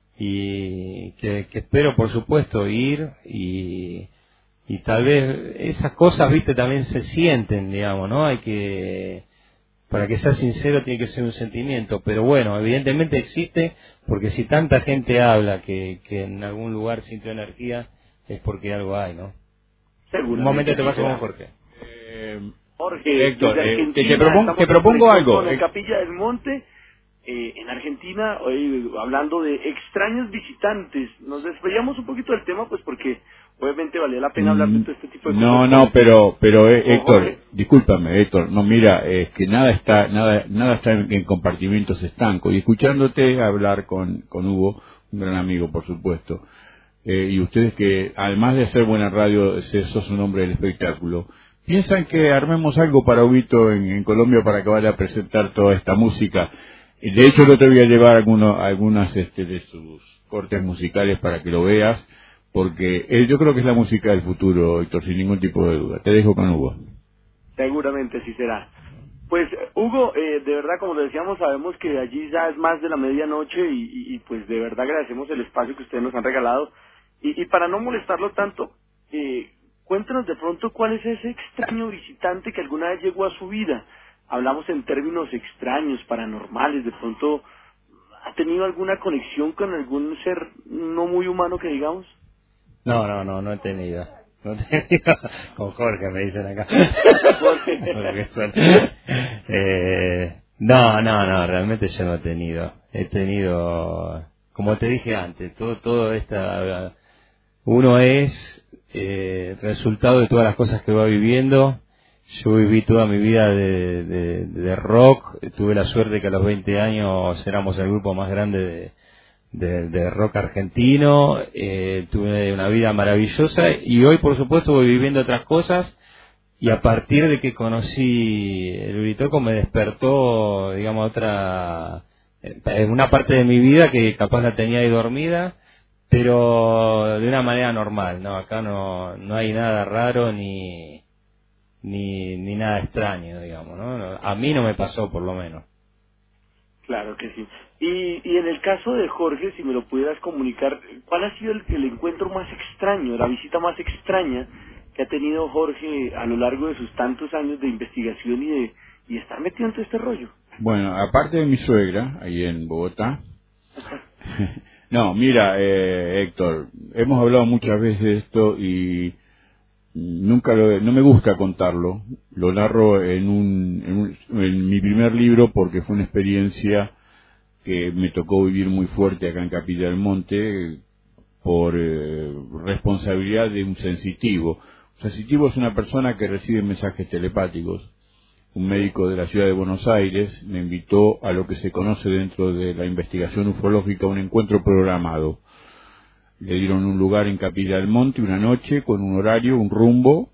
y que, que espero, por supuesto, ir, y, y tal vez esas cosas, viste, también se sienten, digamos, ¿no? Hay que... Para que sea sincero tiene que ser un sentimiento, pero bueno, evidentemente existe, porque si tanta gente habla que, que en algún lugar sintió energía, es porque algo hay, ¿no? Seguramente. Un momento te sí paso será. con Jorge. Eh, Jorge, Héctor, desde eh, Argentina, te- te propongo- estamos te propongo en algo, En eh. Capilla del Monte, eh, en Argentina, hoy hablando de extraños visitantes. Nos desviamos un poquito del tema, pues porque obviamente valía la pena hablar de todo este tipo de no, cosas. no, pero, pero eh, Con Héctor, Jorge. discúlpame, Héctor, no, mira, es que nada está, nada, nada está en, en compartimentos estancos. Y escuchándote hablar con, con Hugo, un gran amigo, por supuesto, eh, y ustedes que, además de hacer buena radio, se- sos un hombre del espectáculo, ¿piensan que armemos algo para Huguito en, en Colombia para que vaya a presentar toda esta música? De hecho, yo te voy a llevar algunos, algunas este, de sus cortes musicales para que lo veas, porque eh, yo creo que es la música del futuro, Héctor, sin ningún tipo de duda. Te dejo con Hugo. Seguramente sí será. Pues, Hugo, eh, de verdad, como le decíamos, sabemos que allí ya es más de la medianoche y, y, y, pues de verdad agradecemos el espacio que ustedes nos han regalado. Y, y para no molestarlo tanto, eh, cuéntanos de pronto cuál es ese extraño visitante que alguna vez llegó a su vida. Hablamos en términos extraños, paranormales, de pronto, ¿ha tenido alguna conexión con algún ser no muy humano que digamos? No, no, no, no he tenido. No he tenido. Con Jorge me dicen acá. Porque suena. Eh, no, no, no, realmente yo no he tenido. He tenido, como te dije antes, todo, todo esta, uno es eh, resultado de todas las cosas que va viviendo. Yo viví toda mi vida de, de, de rock. Tuve la suerte que a los veinte años éramos el grupo más grande de De, de rock argentino. Eh, tuve una vida maravillosa y hoy por supuesto voy viviendo otras cosas, y a partir de que conocí el Uritorco me despertó, digamos, otra eh, una parte de mi vida que capaz la tenía ahí dormida, pero de una manera normal, no, acá no no hay nada raro ni ni ni nada extraño, digamos, ¿no? A mí no me pasó, por lo menos. Claro que sí. Y, y en el caso de Jorge, si me lo pudieras comunicar, ¿cuál ha sido el, el encuentro más extraño, la visita más extraña que ha tenido Jorge a lo largo de sus tantos años de investigación y de y estar metido en todo este rollo? Bueno, aparte de mi suegra, ahí en Bogotá. No, mira, eh, Héctor, hemos hablado muchas veces de esto y nunca lo, no me gusta contarlo. Lo narro en un, en un, en mi primer libro porque fue una experiencia que me tocó vivir muy fuerte acá en Capilla del Monte por eh, responsabilidad de un sensitivo. Un sensitivo es una persona que recibe mensajes telepáticos. Un médico de la ciudad de Buenos Aires me invitó a lo que se conoce dentro de la investigación ufológica un encuentro programado. Le dieron un lugar en Capilla del Monte una noche con un horario, un rumbo,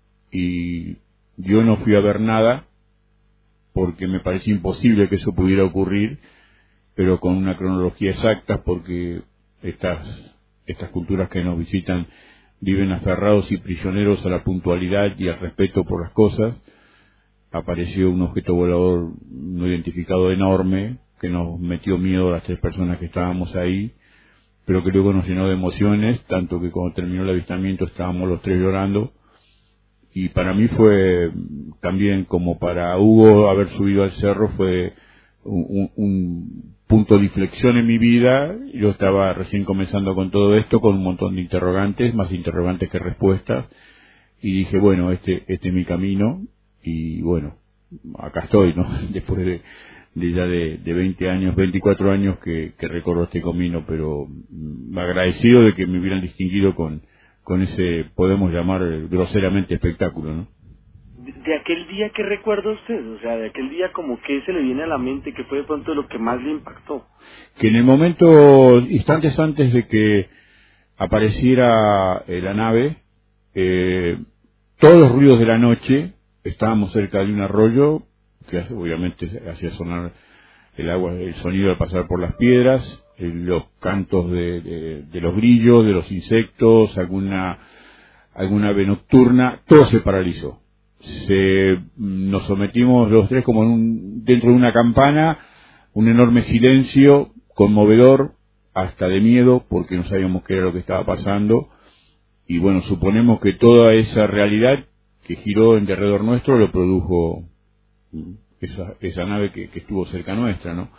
y yo no fui a ver nada porque me parecía imposible que eso pudiera ocurrir, pero con una cronología exacta, porque estas, estas culturas que nos visitan viven aferrados y prisioneros a la puntualidad y al respeto por las cosas. Apareció un objeto volador no identificado enorme que nos metió miedo a las tres personas que estábamos ahí, pero que luego nos llenó de emociones, tanto que cuando terminó el avistamiento estábamos los tres llorando. Y para mí fue también, como para Hugo, haber subido al cerro fue un, un, un punto de inflexión en mi vida. Yo estaba recién comenzando con todo esto, con un montón de interrogantes, más interrogantes que respuestas, y dije, bueno, este, este es mi camino. Y bueno, acá estoy, ¿no? Después de, de ya de, de veinte años, veinticuatro años que, que recorro este camino, pero mm, agradecido de que me hubieran distinguido con, con ese, podemos llamar groseramente, espectáculo, ¿no? De, de aquel día, ¿qué recuerda usted? O sea, de aquel día, como que se le viene a la mente, que fue de pronto lo que más le impactó. Que en el momento, instantes antes de que apareciera eh, la nave, eh, todos los ruidos de la noche. Estábamos cerca de un arroyo que obviamente hacía sonar el agua, el sonido al pasar por las piedras, los cantos de, de, de los grillos, de los insectos, alguna alguna ave nocturna, todo se paralizó. Se, nos sometimos los tres como en un, dentro de una campana, un enorme silencio conmovedor, hasta de miedo, porque no sabíamos qué era lo que estaba pasando. Y bueno, suponemos que toda esa realidad que giró en derredor nuestro lo produjo esa, esa nave que, que estuvo cerca nuestra, ¿no?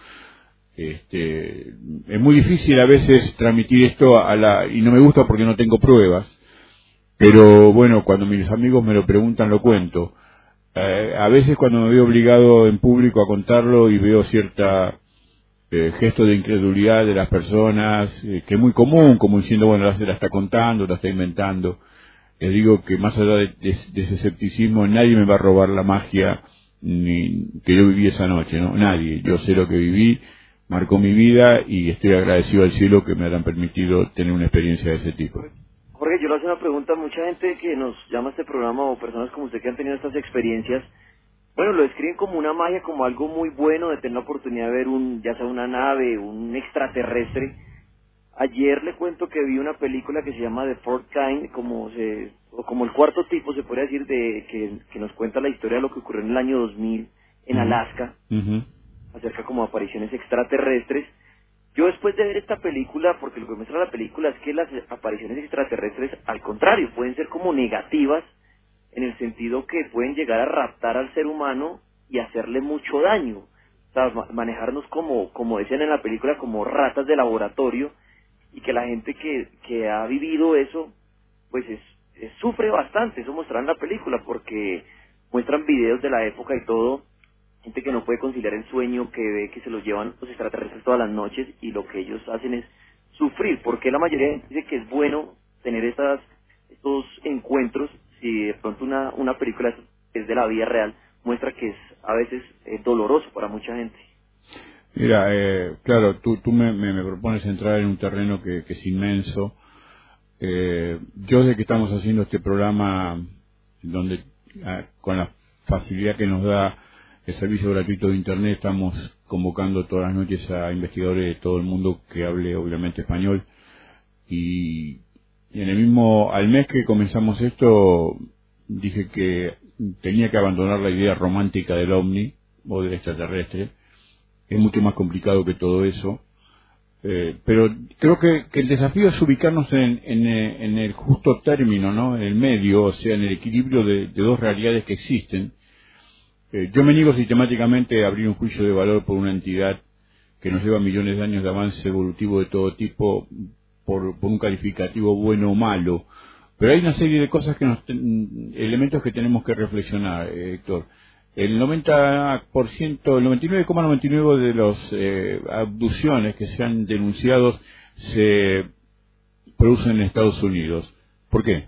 Este, es muy difícil a veces transmitir esto a la, y no me gusta porque no tengo pruebas, pero bueno, cuando mis amigos me lo preguntan lo cuento. Eh, a veces cuando me veo obligado en público a contarlo y veo cierta eh, gesto de incredulidad de las personas, eh, que es muy común, como diciendo, bueno, la se la está contando, la está inventando. Les digo que más allá de, de, de ese escepticismo, nadie me va a robar la magia ni que yo viví esa noche, ¿no? Nadie. Yo sé lo que viví, marcó mi vida y estoy agradecido al cielo que me hayan permitido tener una experiencia de ese tipo. Jorge, yo le hago una pregunta a mucha gente que nos llama a este programa, o personas como usted que han tenido estas experiencias. Bueno, lo describen como una magia, como algo muy bueno de tener la oportunidad de ver un, ya sea una nave, un extraterrestre. Ayer le cuento que vi una película que se llama The Fourth Kind, como se, o como el cuarto tipo, se podría decir, de que, que nos cuenta la historia de lo que ocurrió en el año dos mil en uh-huh. Alaska, uh-huh. acerca como apariciones extraterrestres. Yo después de ver esta película, porque lo que muestra la película es que las apariciones extraterrestres, al contrario, pueden ser como negativas, en el sentido que pueden llegar a raptar al ser humano y hacerle mucho daño. O sea, manejarnos como, como decían en la película, como ratas de laboratorio, y que la gente que, que ha vivido eso, pues es, es, sufre bastante. Eso muestran en la película, porque muestran videos de la época y todo, gente que no puede conciliar el sueño, que ve que se los llevan los extraterrestres todas las noches, y lo que ellos hacen es sufrir, porque la mayoría dice que es bueno tener estas, estos encuentros, si de pronto una, una película es de la vida real, muestra que es a veces eh, doloroso para mucha gente. Mira, eh, claro, tú, tú me, me, me propones entrar en un terreno que, que es inmenso. Eh, yo desde que estamos haciendo este programa, donde ah, con la facilidad que nos da el servicio gratuito de Internet, estamos convocando todas las noches a investigadores de todo el mundo que hable obviamente español. Y, y en el mismo, al mes que comenzamos esto, dije que tenía que abandonar la idea romántica del ovni o del extraterrestre. Es mucho más complicado que todo eso, eh, pero creo que, que el desafío es ubicarnos en, en, en el justo término, ¿no? En el medio, o sea, en el equilibrio de, de dos realidades que existen. Eh, yo me niego sistemáticamente a abrir un juicio de valor por una entidad que nos lleva millones de años de avance evolutivo de todo tipo, por, por un calificativo bueno o malo, pero hay una serie de cosas que nos, elementos que tenemos que reflexionar, eh, Héctor. el noventa por ciento, el noventa y nueve coma noventa y nueve por ciento de las eh, abducciones que se han denunciado se producen en Estados Unidos. ¿Por qué?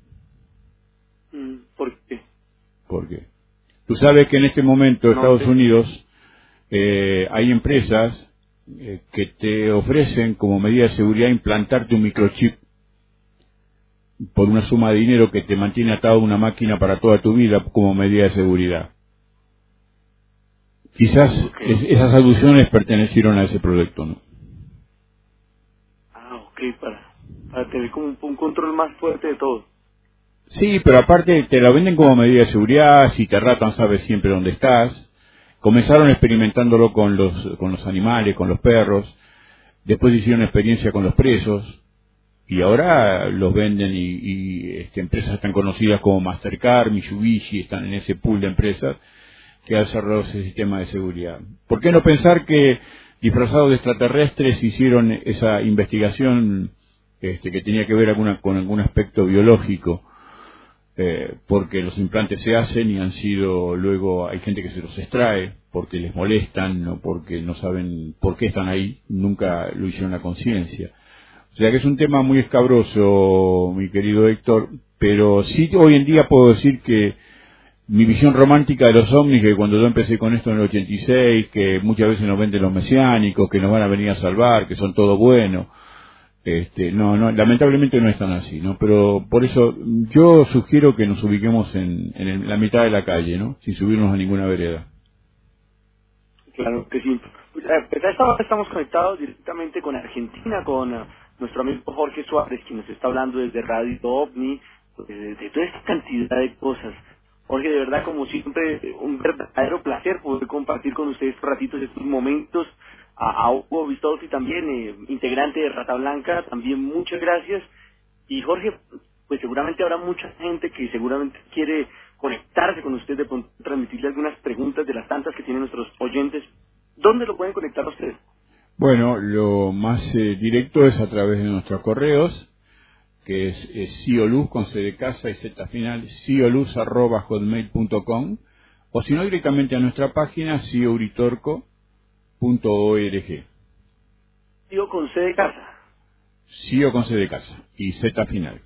¿Por qué? ¿Por qué? Tú sabes que en este momento en No, Estados sí. Unidos eh, hay empresas eh, que te ofrecen como medida de seguridad implantarte un microchip por una suma de dinero que te mantiene atado a una máquina para toda tu vida como medida de seguridad. Quizás Ok. es- esas abducciones pertenecieron a ese proyecto, ¿no? Ah, ok, para, para tener como un, un control más fuerte de todo. Sí, pero aparte te la venden como medida de seguridad, si te ratan sabes siempre dónde estás. Comenzaron experimentándolo con los con los animales, con los perros, después hicieron experiencia con los presos y ahora los venden y, y este, empresas tan conocidas como Mastercard, Mitsubishi están en ese pool de empresas que ha desarrollado ese sistema de seguridad. ¿Por qué no pensar que disfrazados de extraterrestres hicieron esa investigación este, que tenía que ver alguna, con algún aspecto biológico? Eh, porque los implantes se hacen y han sido, luego hay gente que se los extrae porque les molestan o porque no saben por qué están ahí, nunca lo hicieron a conciencia. O sea que es un tema muy escabroso, mi querido Héctor, pero sí hoy en día puedo decir que mi visión romántica de los ovnis, que cuando yo empecé con esto en el ochenta y seis, que muchas veces nos venden los mesiánicos, que nos van a venir a salvar, que son todo bueno, este, no, no, lamentablemente no es tan así, ¿no? Pero por eso yo sugiero que nos ubiquemos en, en el- la mitad de la calle, ¿no? Sin subirnos a ninguna vereda. Claro que sí. Pues, eh, pues a esta hora estamos conectados directamente con Argentina, con eh, nuestro amigo Jorge Suárez, quien nos está hablando desde Radio OVNI, pues, de, de toda esta cantidad de cosas. Jorge, de verdad, como siempre, un verdadero placer poder compartir con ustedes estos ratitos, estos momentos. A, a Hugo Bistolfi también, eh, integrante de Rata Blanca, también muchas gracias. Y Jorge, pues seguramente habrá mucha gente que seguramente quiere conectarse con usted, de pronto transmitirle algunas preguntas de las tantas que tienen nuestros oyentes. ¿Dónde lo pueden conectar a ustedes? Bueno, lo más eh, directo es a través de nuestros correos, que es, es cioluz con C de casa y Z final, cioluz arroba hotmail punto com, o si no directamente a nuestra página ciouritorco punto org. Tío con C de casa. Cio con C de casa y Z final.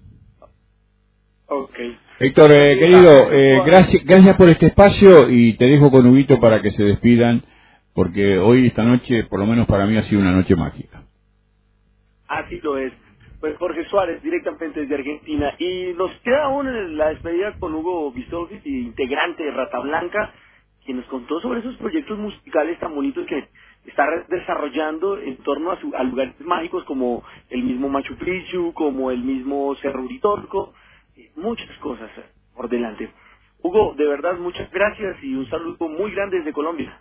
Ok. Héctor, eh, querido, eh, gracias, gracias por este espacio y te dejo con Huguito para que se despidan, porque hoy, esta noche, por lo menos para mí, ha sido una noche mágica. Así lo es. Pues Jorge Suárez, directamente desde Argentina. Y nos queda aún la despedida con Hugo Bistolfi, integrante de Rata Blanca, quien nos contó sobre esos proyectos musicales tan bonitos que está desarrollando en torno a, su, a lugares mágicos como el mismo Machu Picchu, como el mismo Cerro Uritorco, muchas cosas por delante. Hugo, de verdad, muchas gracias y un saludo muy grande desde Colombia.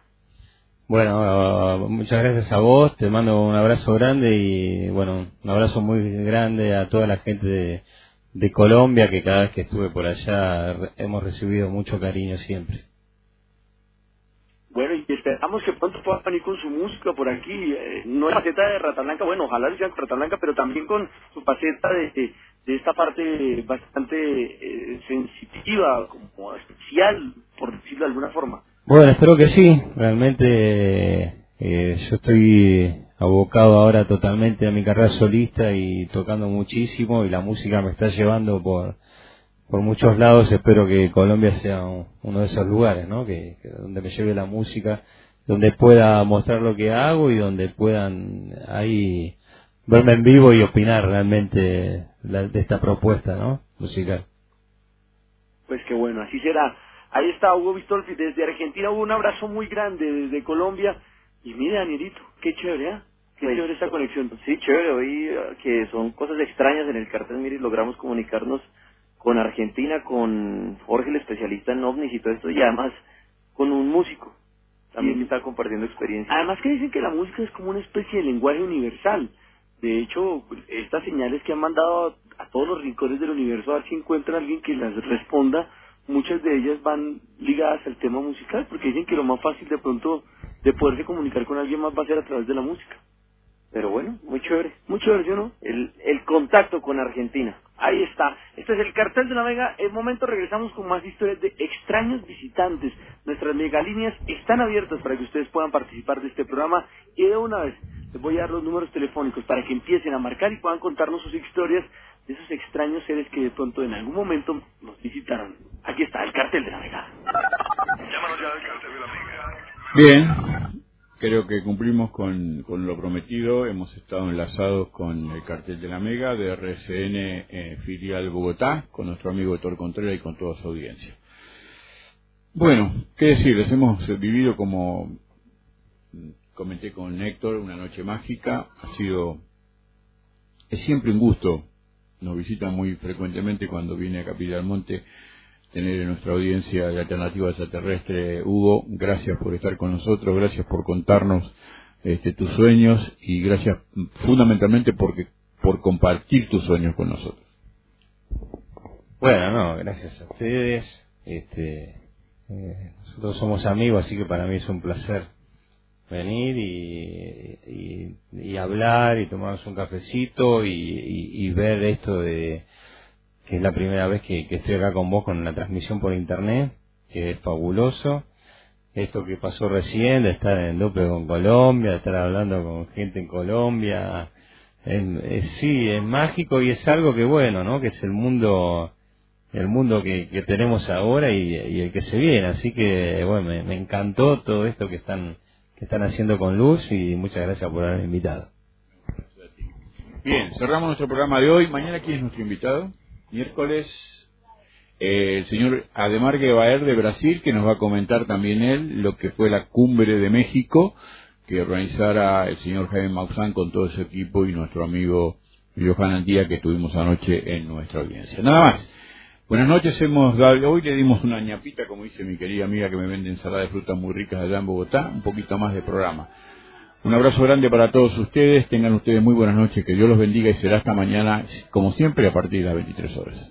Bueno, uh, muchas gracias a vos, te mando un abrazo grande y bueno, un abrazo muy grande a toda la gente de, de Colombia, que cada vez que estuve por allá re- hemos recibido mucho cariño siempre. Bueno, y esperamos que pronto pueda venir con su música por aquí, eh, no en la faceta de Rata Blanca, bueno, ojalá sea con Rata Blanca, pero también con su faceta de, de, de esta parte bastante eh, sensitiva, como especial, por decirlo de alguna forma. Bueno, espero que sí, realmente eh, yo estoy abocado ahora totalmente a mi carrera solista y tocando muchísimo y la música me está llevando por por muchos lados. Espero que Colombia sea un- uno de esos lugares, ¿no? Que, que donde me lleve la música, donde pueda mostrar lo que hago y donde puedan ahí verme en vivo y opinar realmente la- de esta propuesta, ¿no? Musical. Pues qué bueno, así será. Ahí está Hugo Bistolfi desde Argentina. Un abrazo muy grande desde Colombia. Y mire, Danielito, qué chévere, ¿eh? Qué Pues, chévere esta conexión. Sí, chévere, hoy eh, que son cosas extrañas en el cartel, mire, logramos comunicarnos con Argentina, con Jorge, el especialista en ovnis y todo esto, y además con un músico, también Sí. que está compartiendo experiencia. Además que dicen que la música es como una especie de lenguaje universal. De hecho, estas señales que han mandado a, a todos los rincones del universo, a ver si encuentran a alguien que las responda, muchas de ellas van ligadas al tema musical, porque dicen que lo más fácil de pronto de poderse comunicar con alguien más va a ser a través de la música. Pero bueno, muy chévere. Muy chévere, ¿sí o no? El, el contacto con Argentina. Ahí está. Este es el Cartel de la Mega. En momento regresamos con más historias de extraños visitantes. Nuestras megalíneas están abiertas para que ustedes puedan participar de este programa. Y de una vez les voy a dar los números telefónicos para que empiecen a marcar y puedan contarnos sus historias de esos extraños seres que de pronto en algún momento nos visitaron. Aquí está el Cartel de la Mega. Llámanos ya al Cartel de la Mega. Bien, creo que cumplimos con, con lo prometido. Hemos estado enlazados con el Cartel de la Mega de R C N eh, filial Bogotá, con nuestro amigo Héctor Contreras y con toda su audiencia. Bueno, qué decirles, hemos vivido, como comenté con Héctor, una noche mágica. Ha sido, es siempre un gusto. Nos visitan muy frecuentemente cuando viene a Capilla del Monte, tener en nuestra audiencia de Alternativa Extraterrestre. Hugo, gracias por estar con nosotros, gracias por contarnos este, tus sueños y gracias fundamentalmente porque por compartir tus sueños con nosotros. Bueno, no, gracias a ustedes. Este, eh, nosotros somos amigos, así que para mí es un placer venir y, y, y hablar y tomarnos un cafecito y, y, y ver esto de que es la primera vez que, que estoy acá con vos con la transmisión por internet, que es fabuloso. Esto que pasó recién, de estar en Dope con Colombia, de estar hablando con gente en Colombia, es, es, sí, es mágico y es algo que bueno, ¿no? Que es el mundo, el mundo que, que tenemos ahora y, y el que se viene. Así que, bueno, me, me encantó todo esto que están, que están haciendo con Luz y muchas gracias por haberme invitado. Bien, cerramos nuestro programa de hoy. Mañana, ¿quién es nuestro invitado? Miércoles, eh, el señor Ademar Guevaer de Brasil, que nos va a comentar también él lo que fue la cumbre de México, que organizara el señor Jaime Maussan con todo su equipo y nuestro amigo Johan Andía, que tuvimos anoche en nuestra audiencia. Nada más. Buenas noches, hemos dado, hoy le dimos una ñapita, como dice mi querida amiga que me vende ensalada de frutas muy ricas allá en Bogotá, un poquito más de programa. Un abrazo grande para todos ustedes, tengan ustedes muy buenas noches, que Dios los bendiga y será hasta mañana, como siempre, a partir de las veintitrés horas.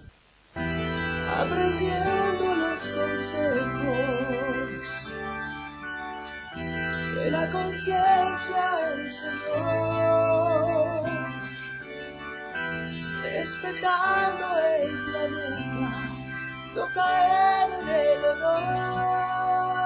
Aprendiendo los consejos de la conciencia del Señor, respetando el planeta, no caer en el error.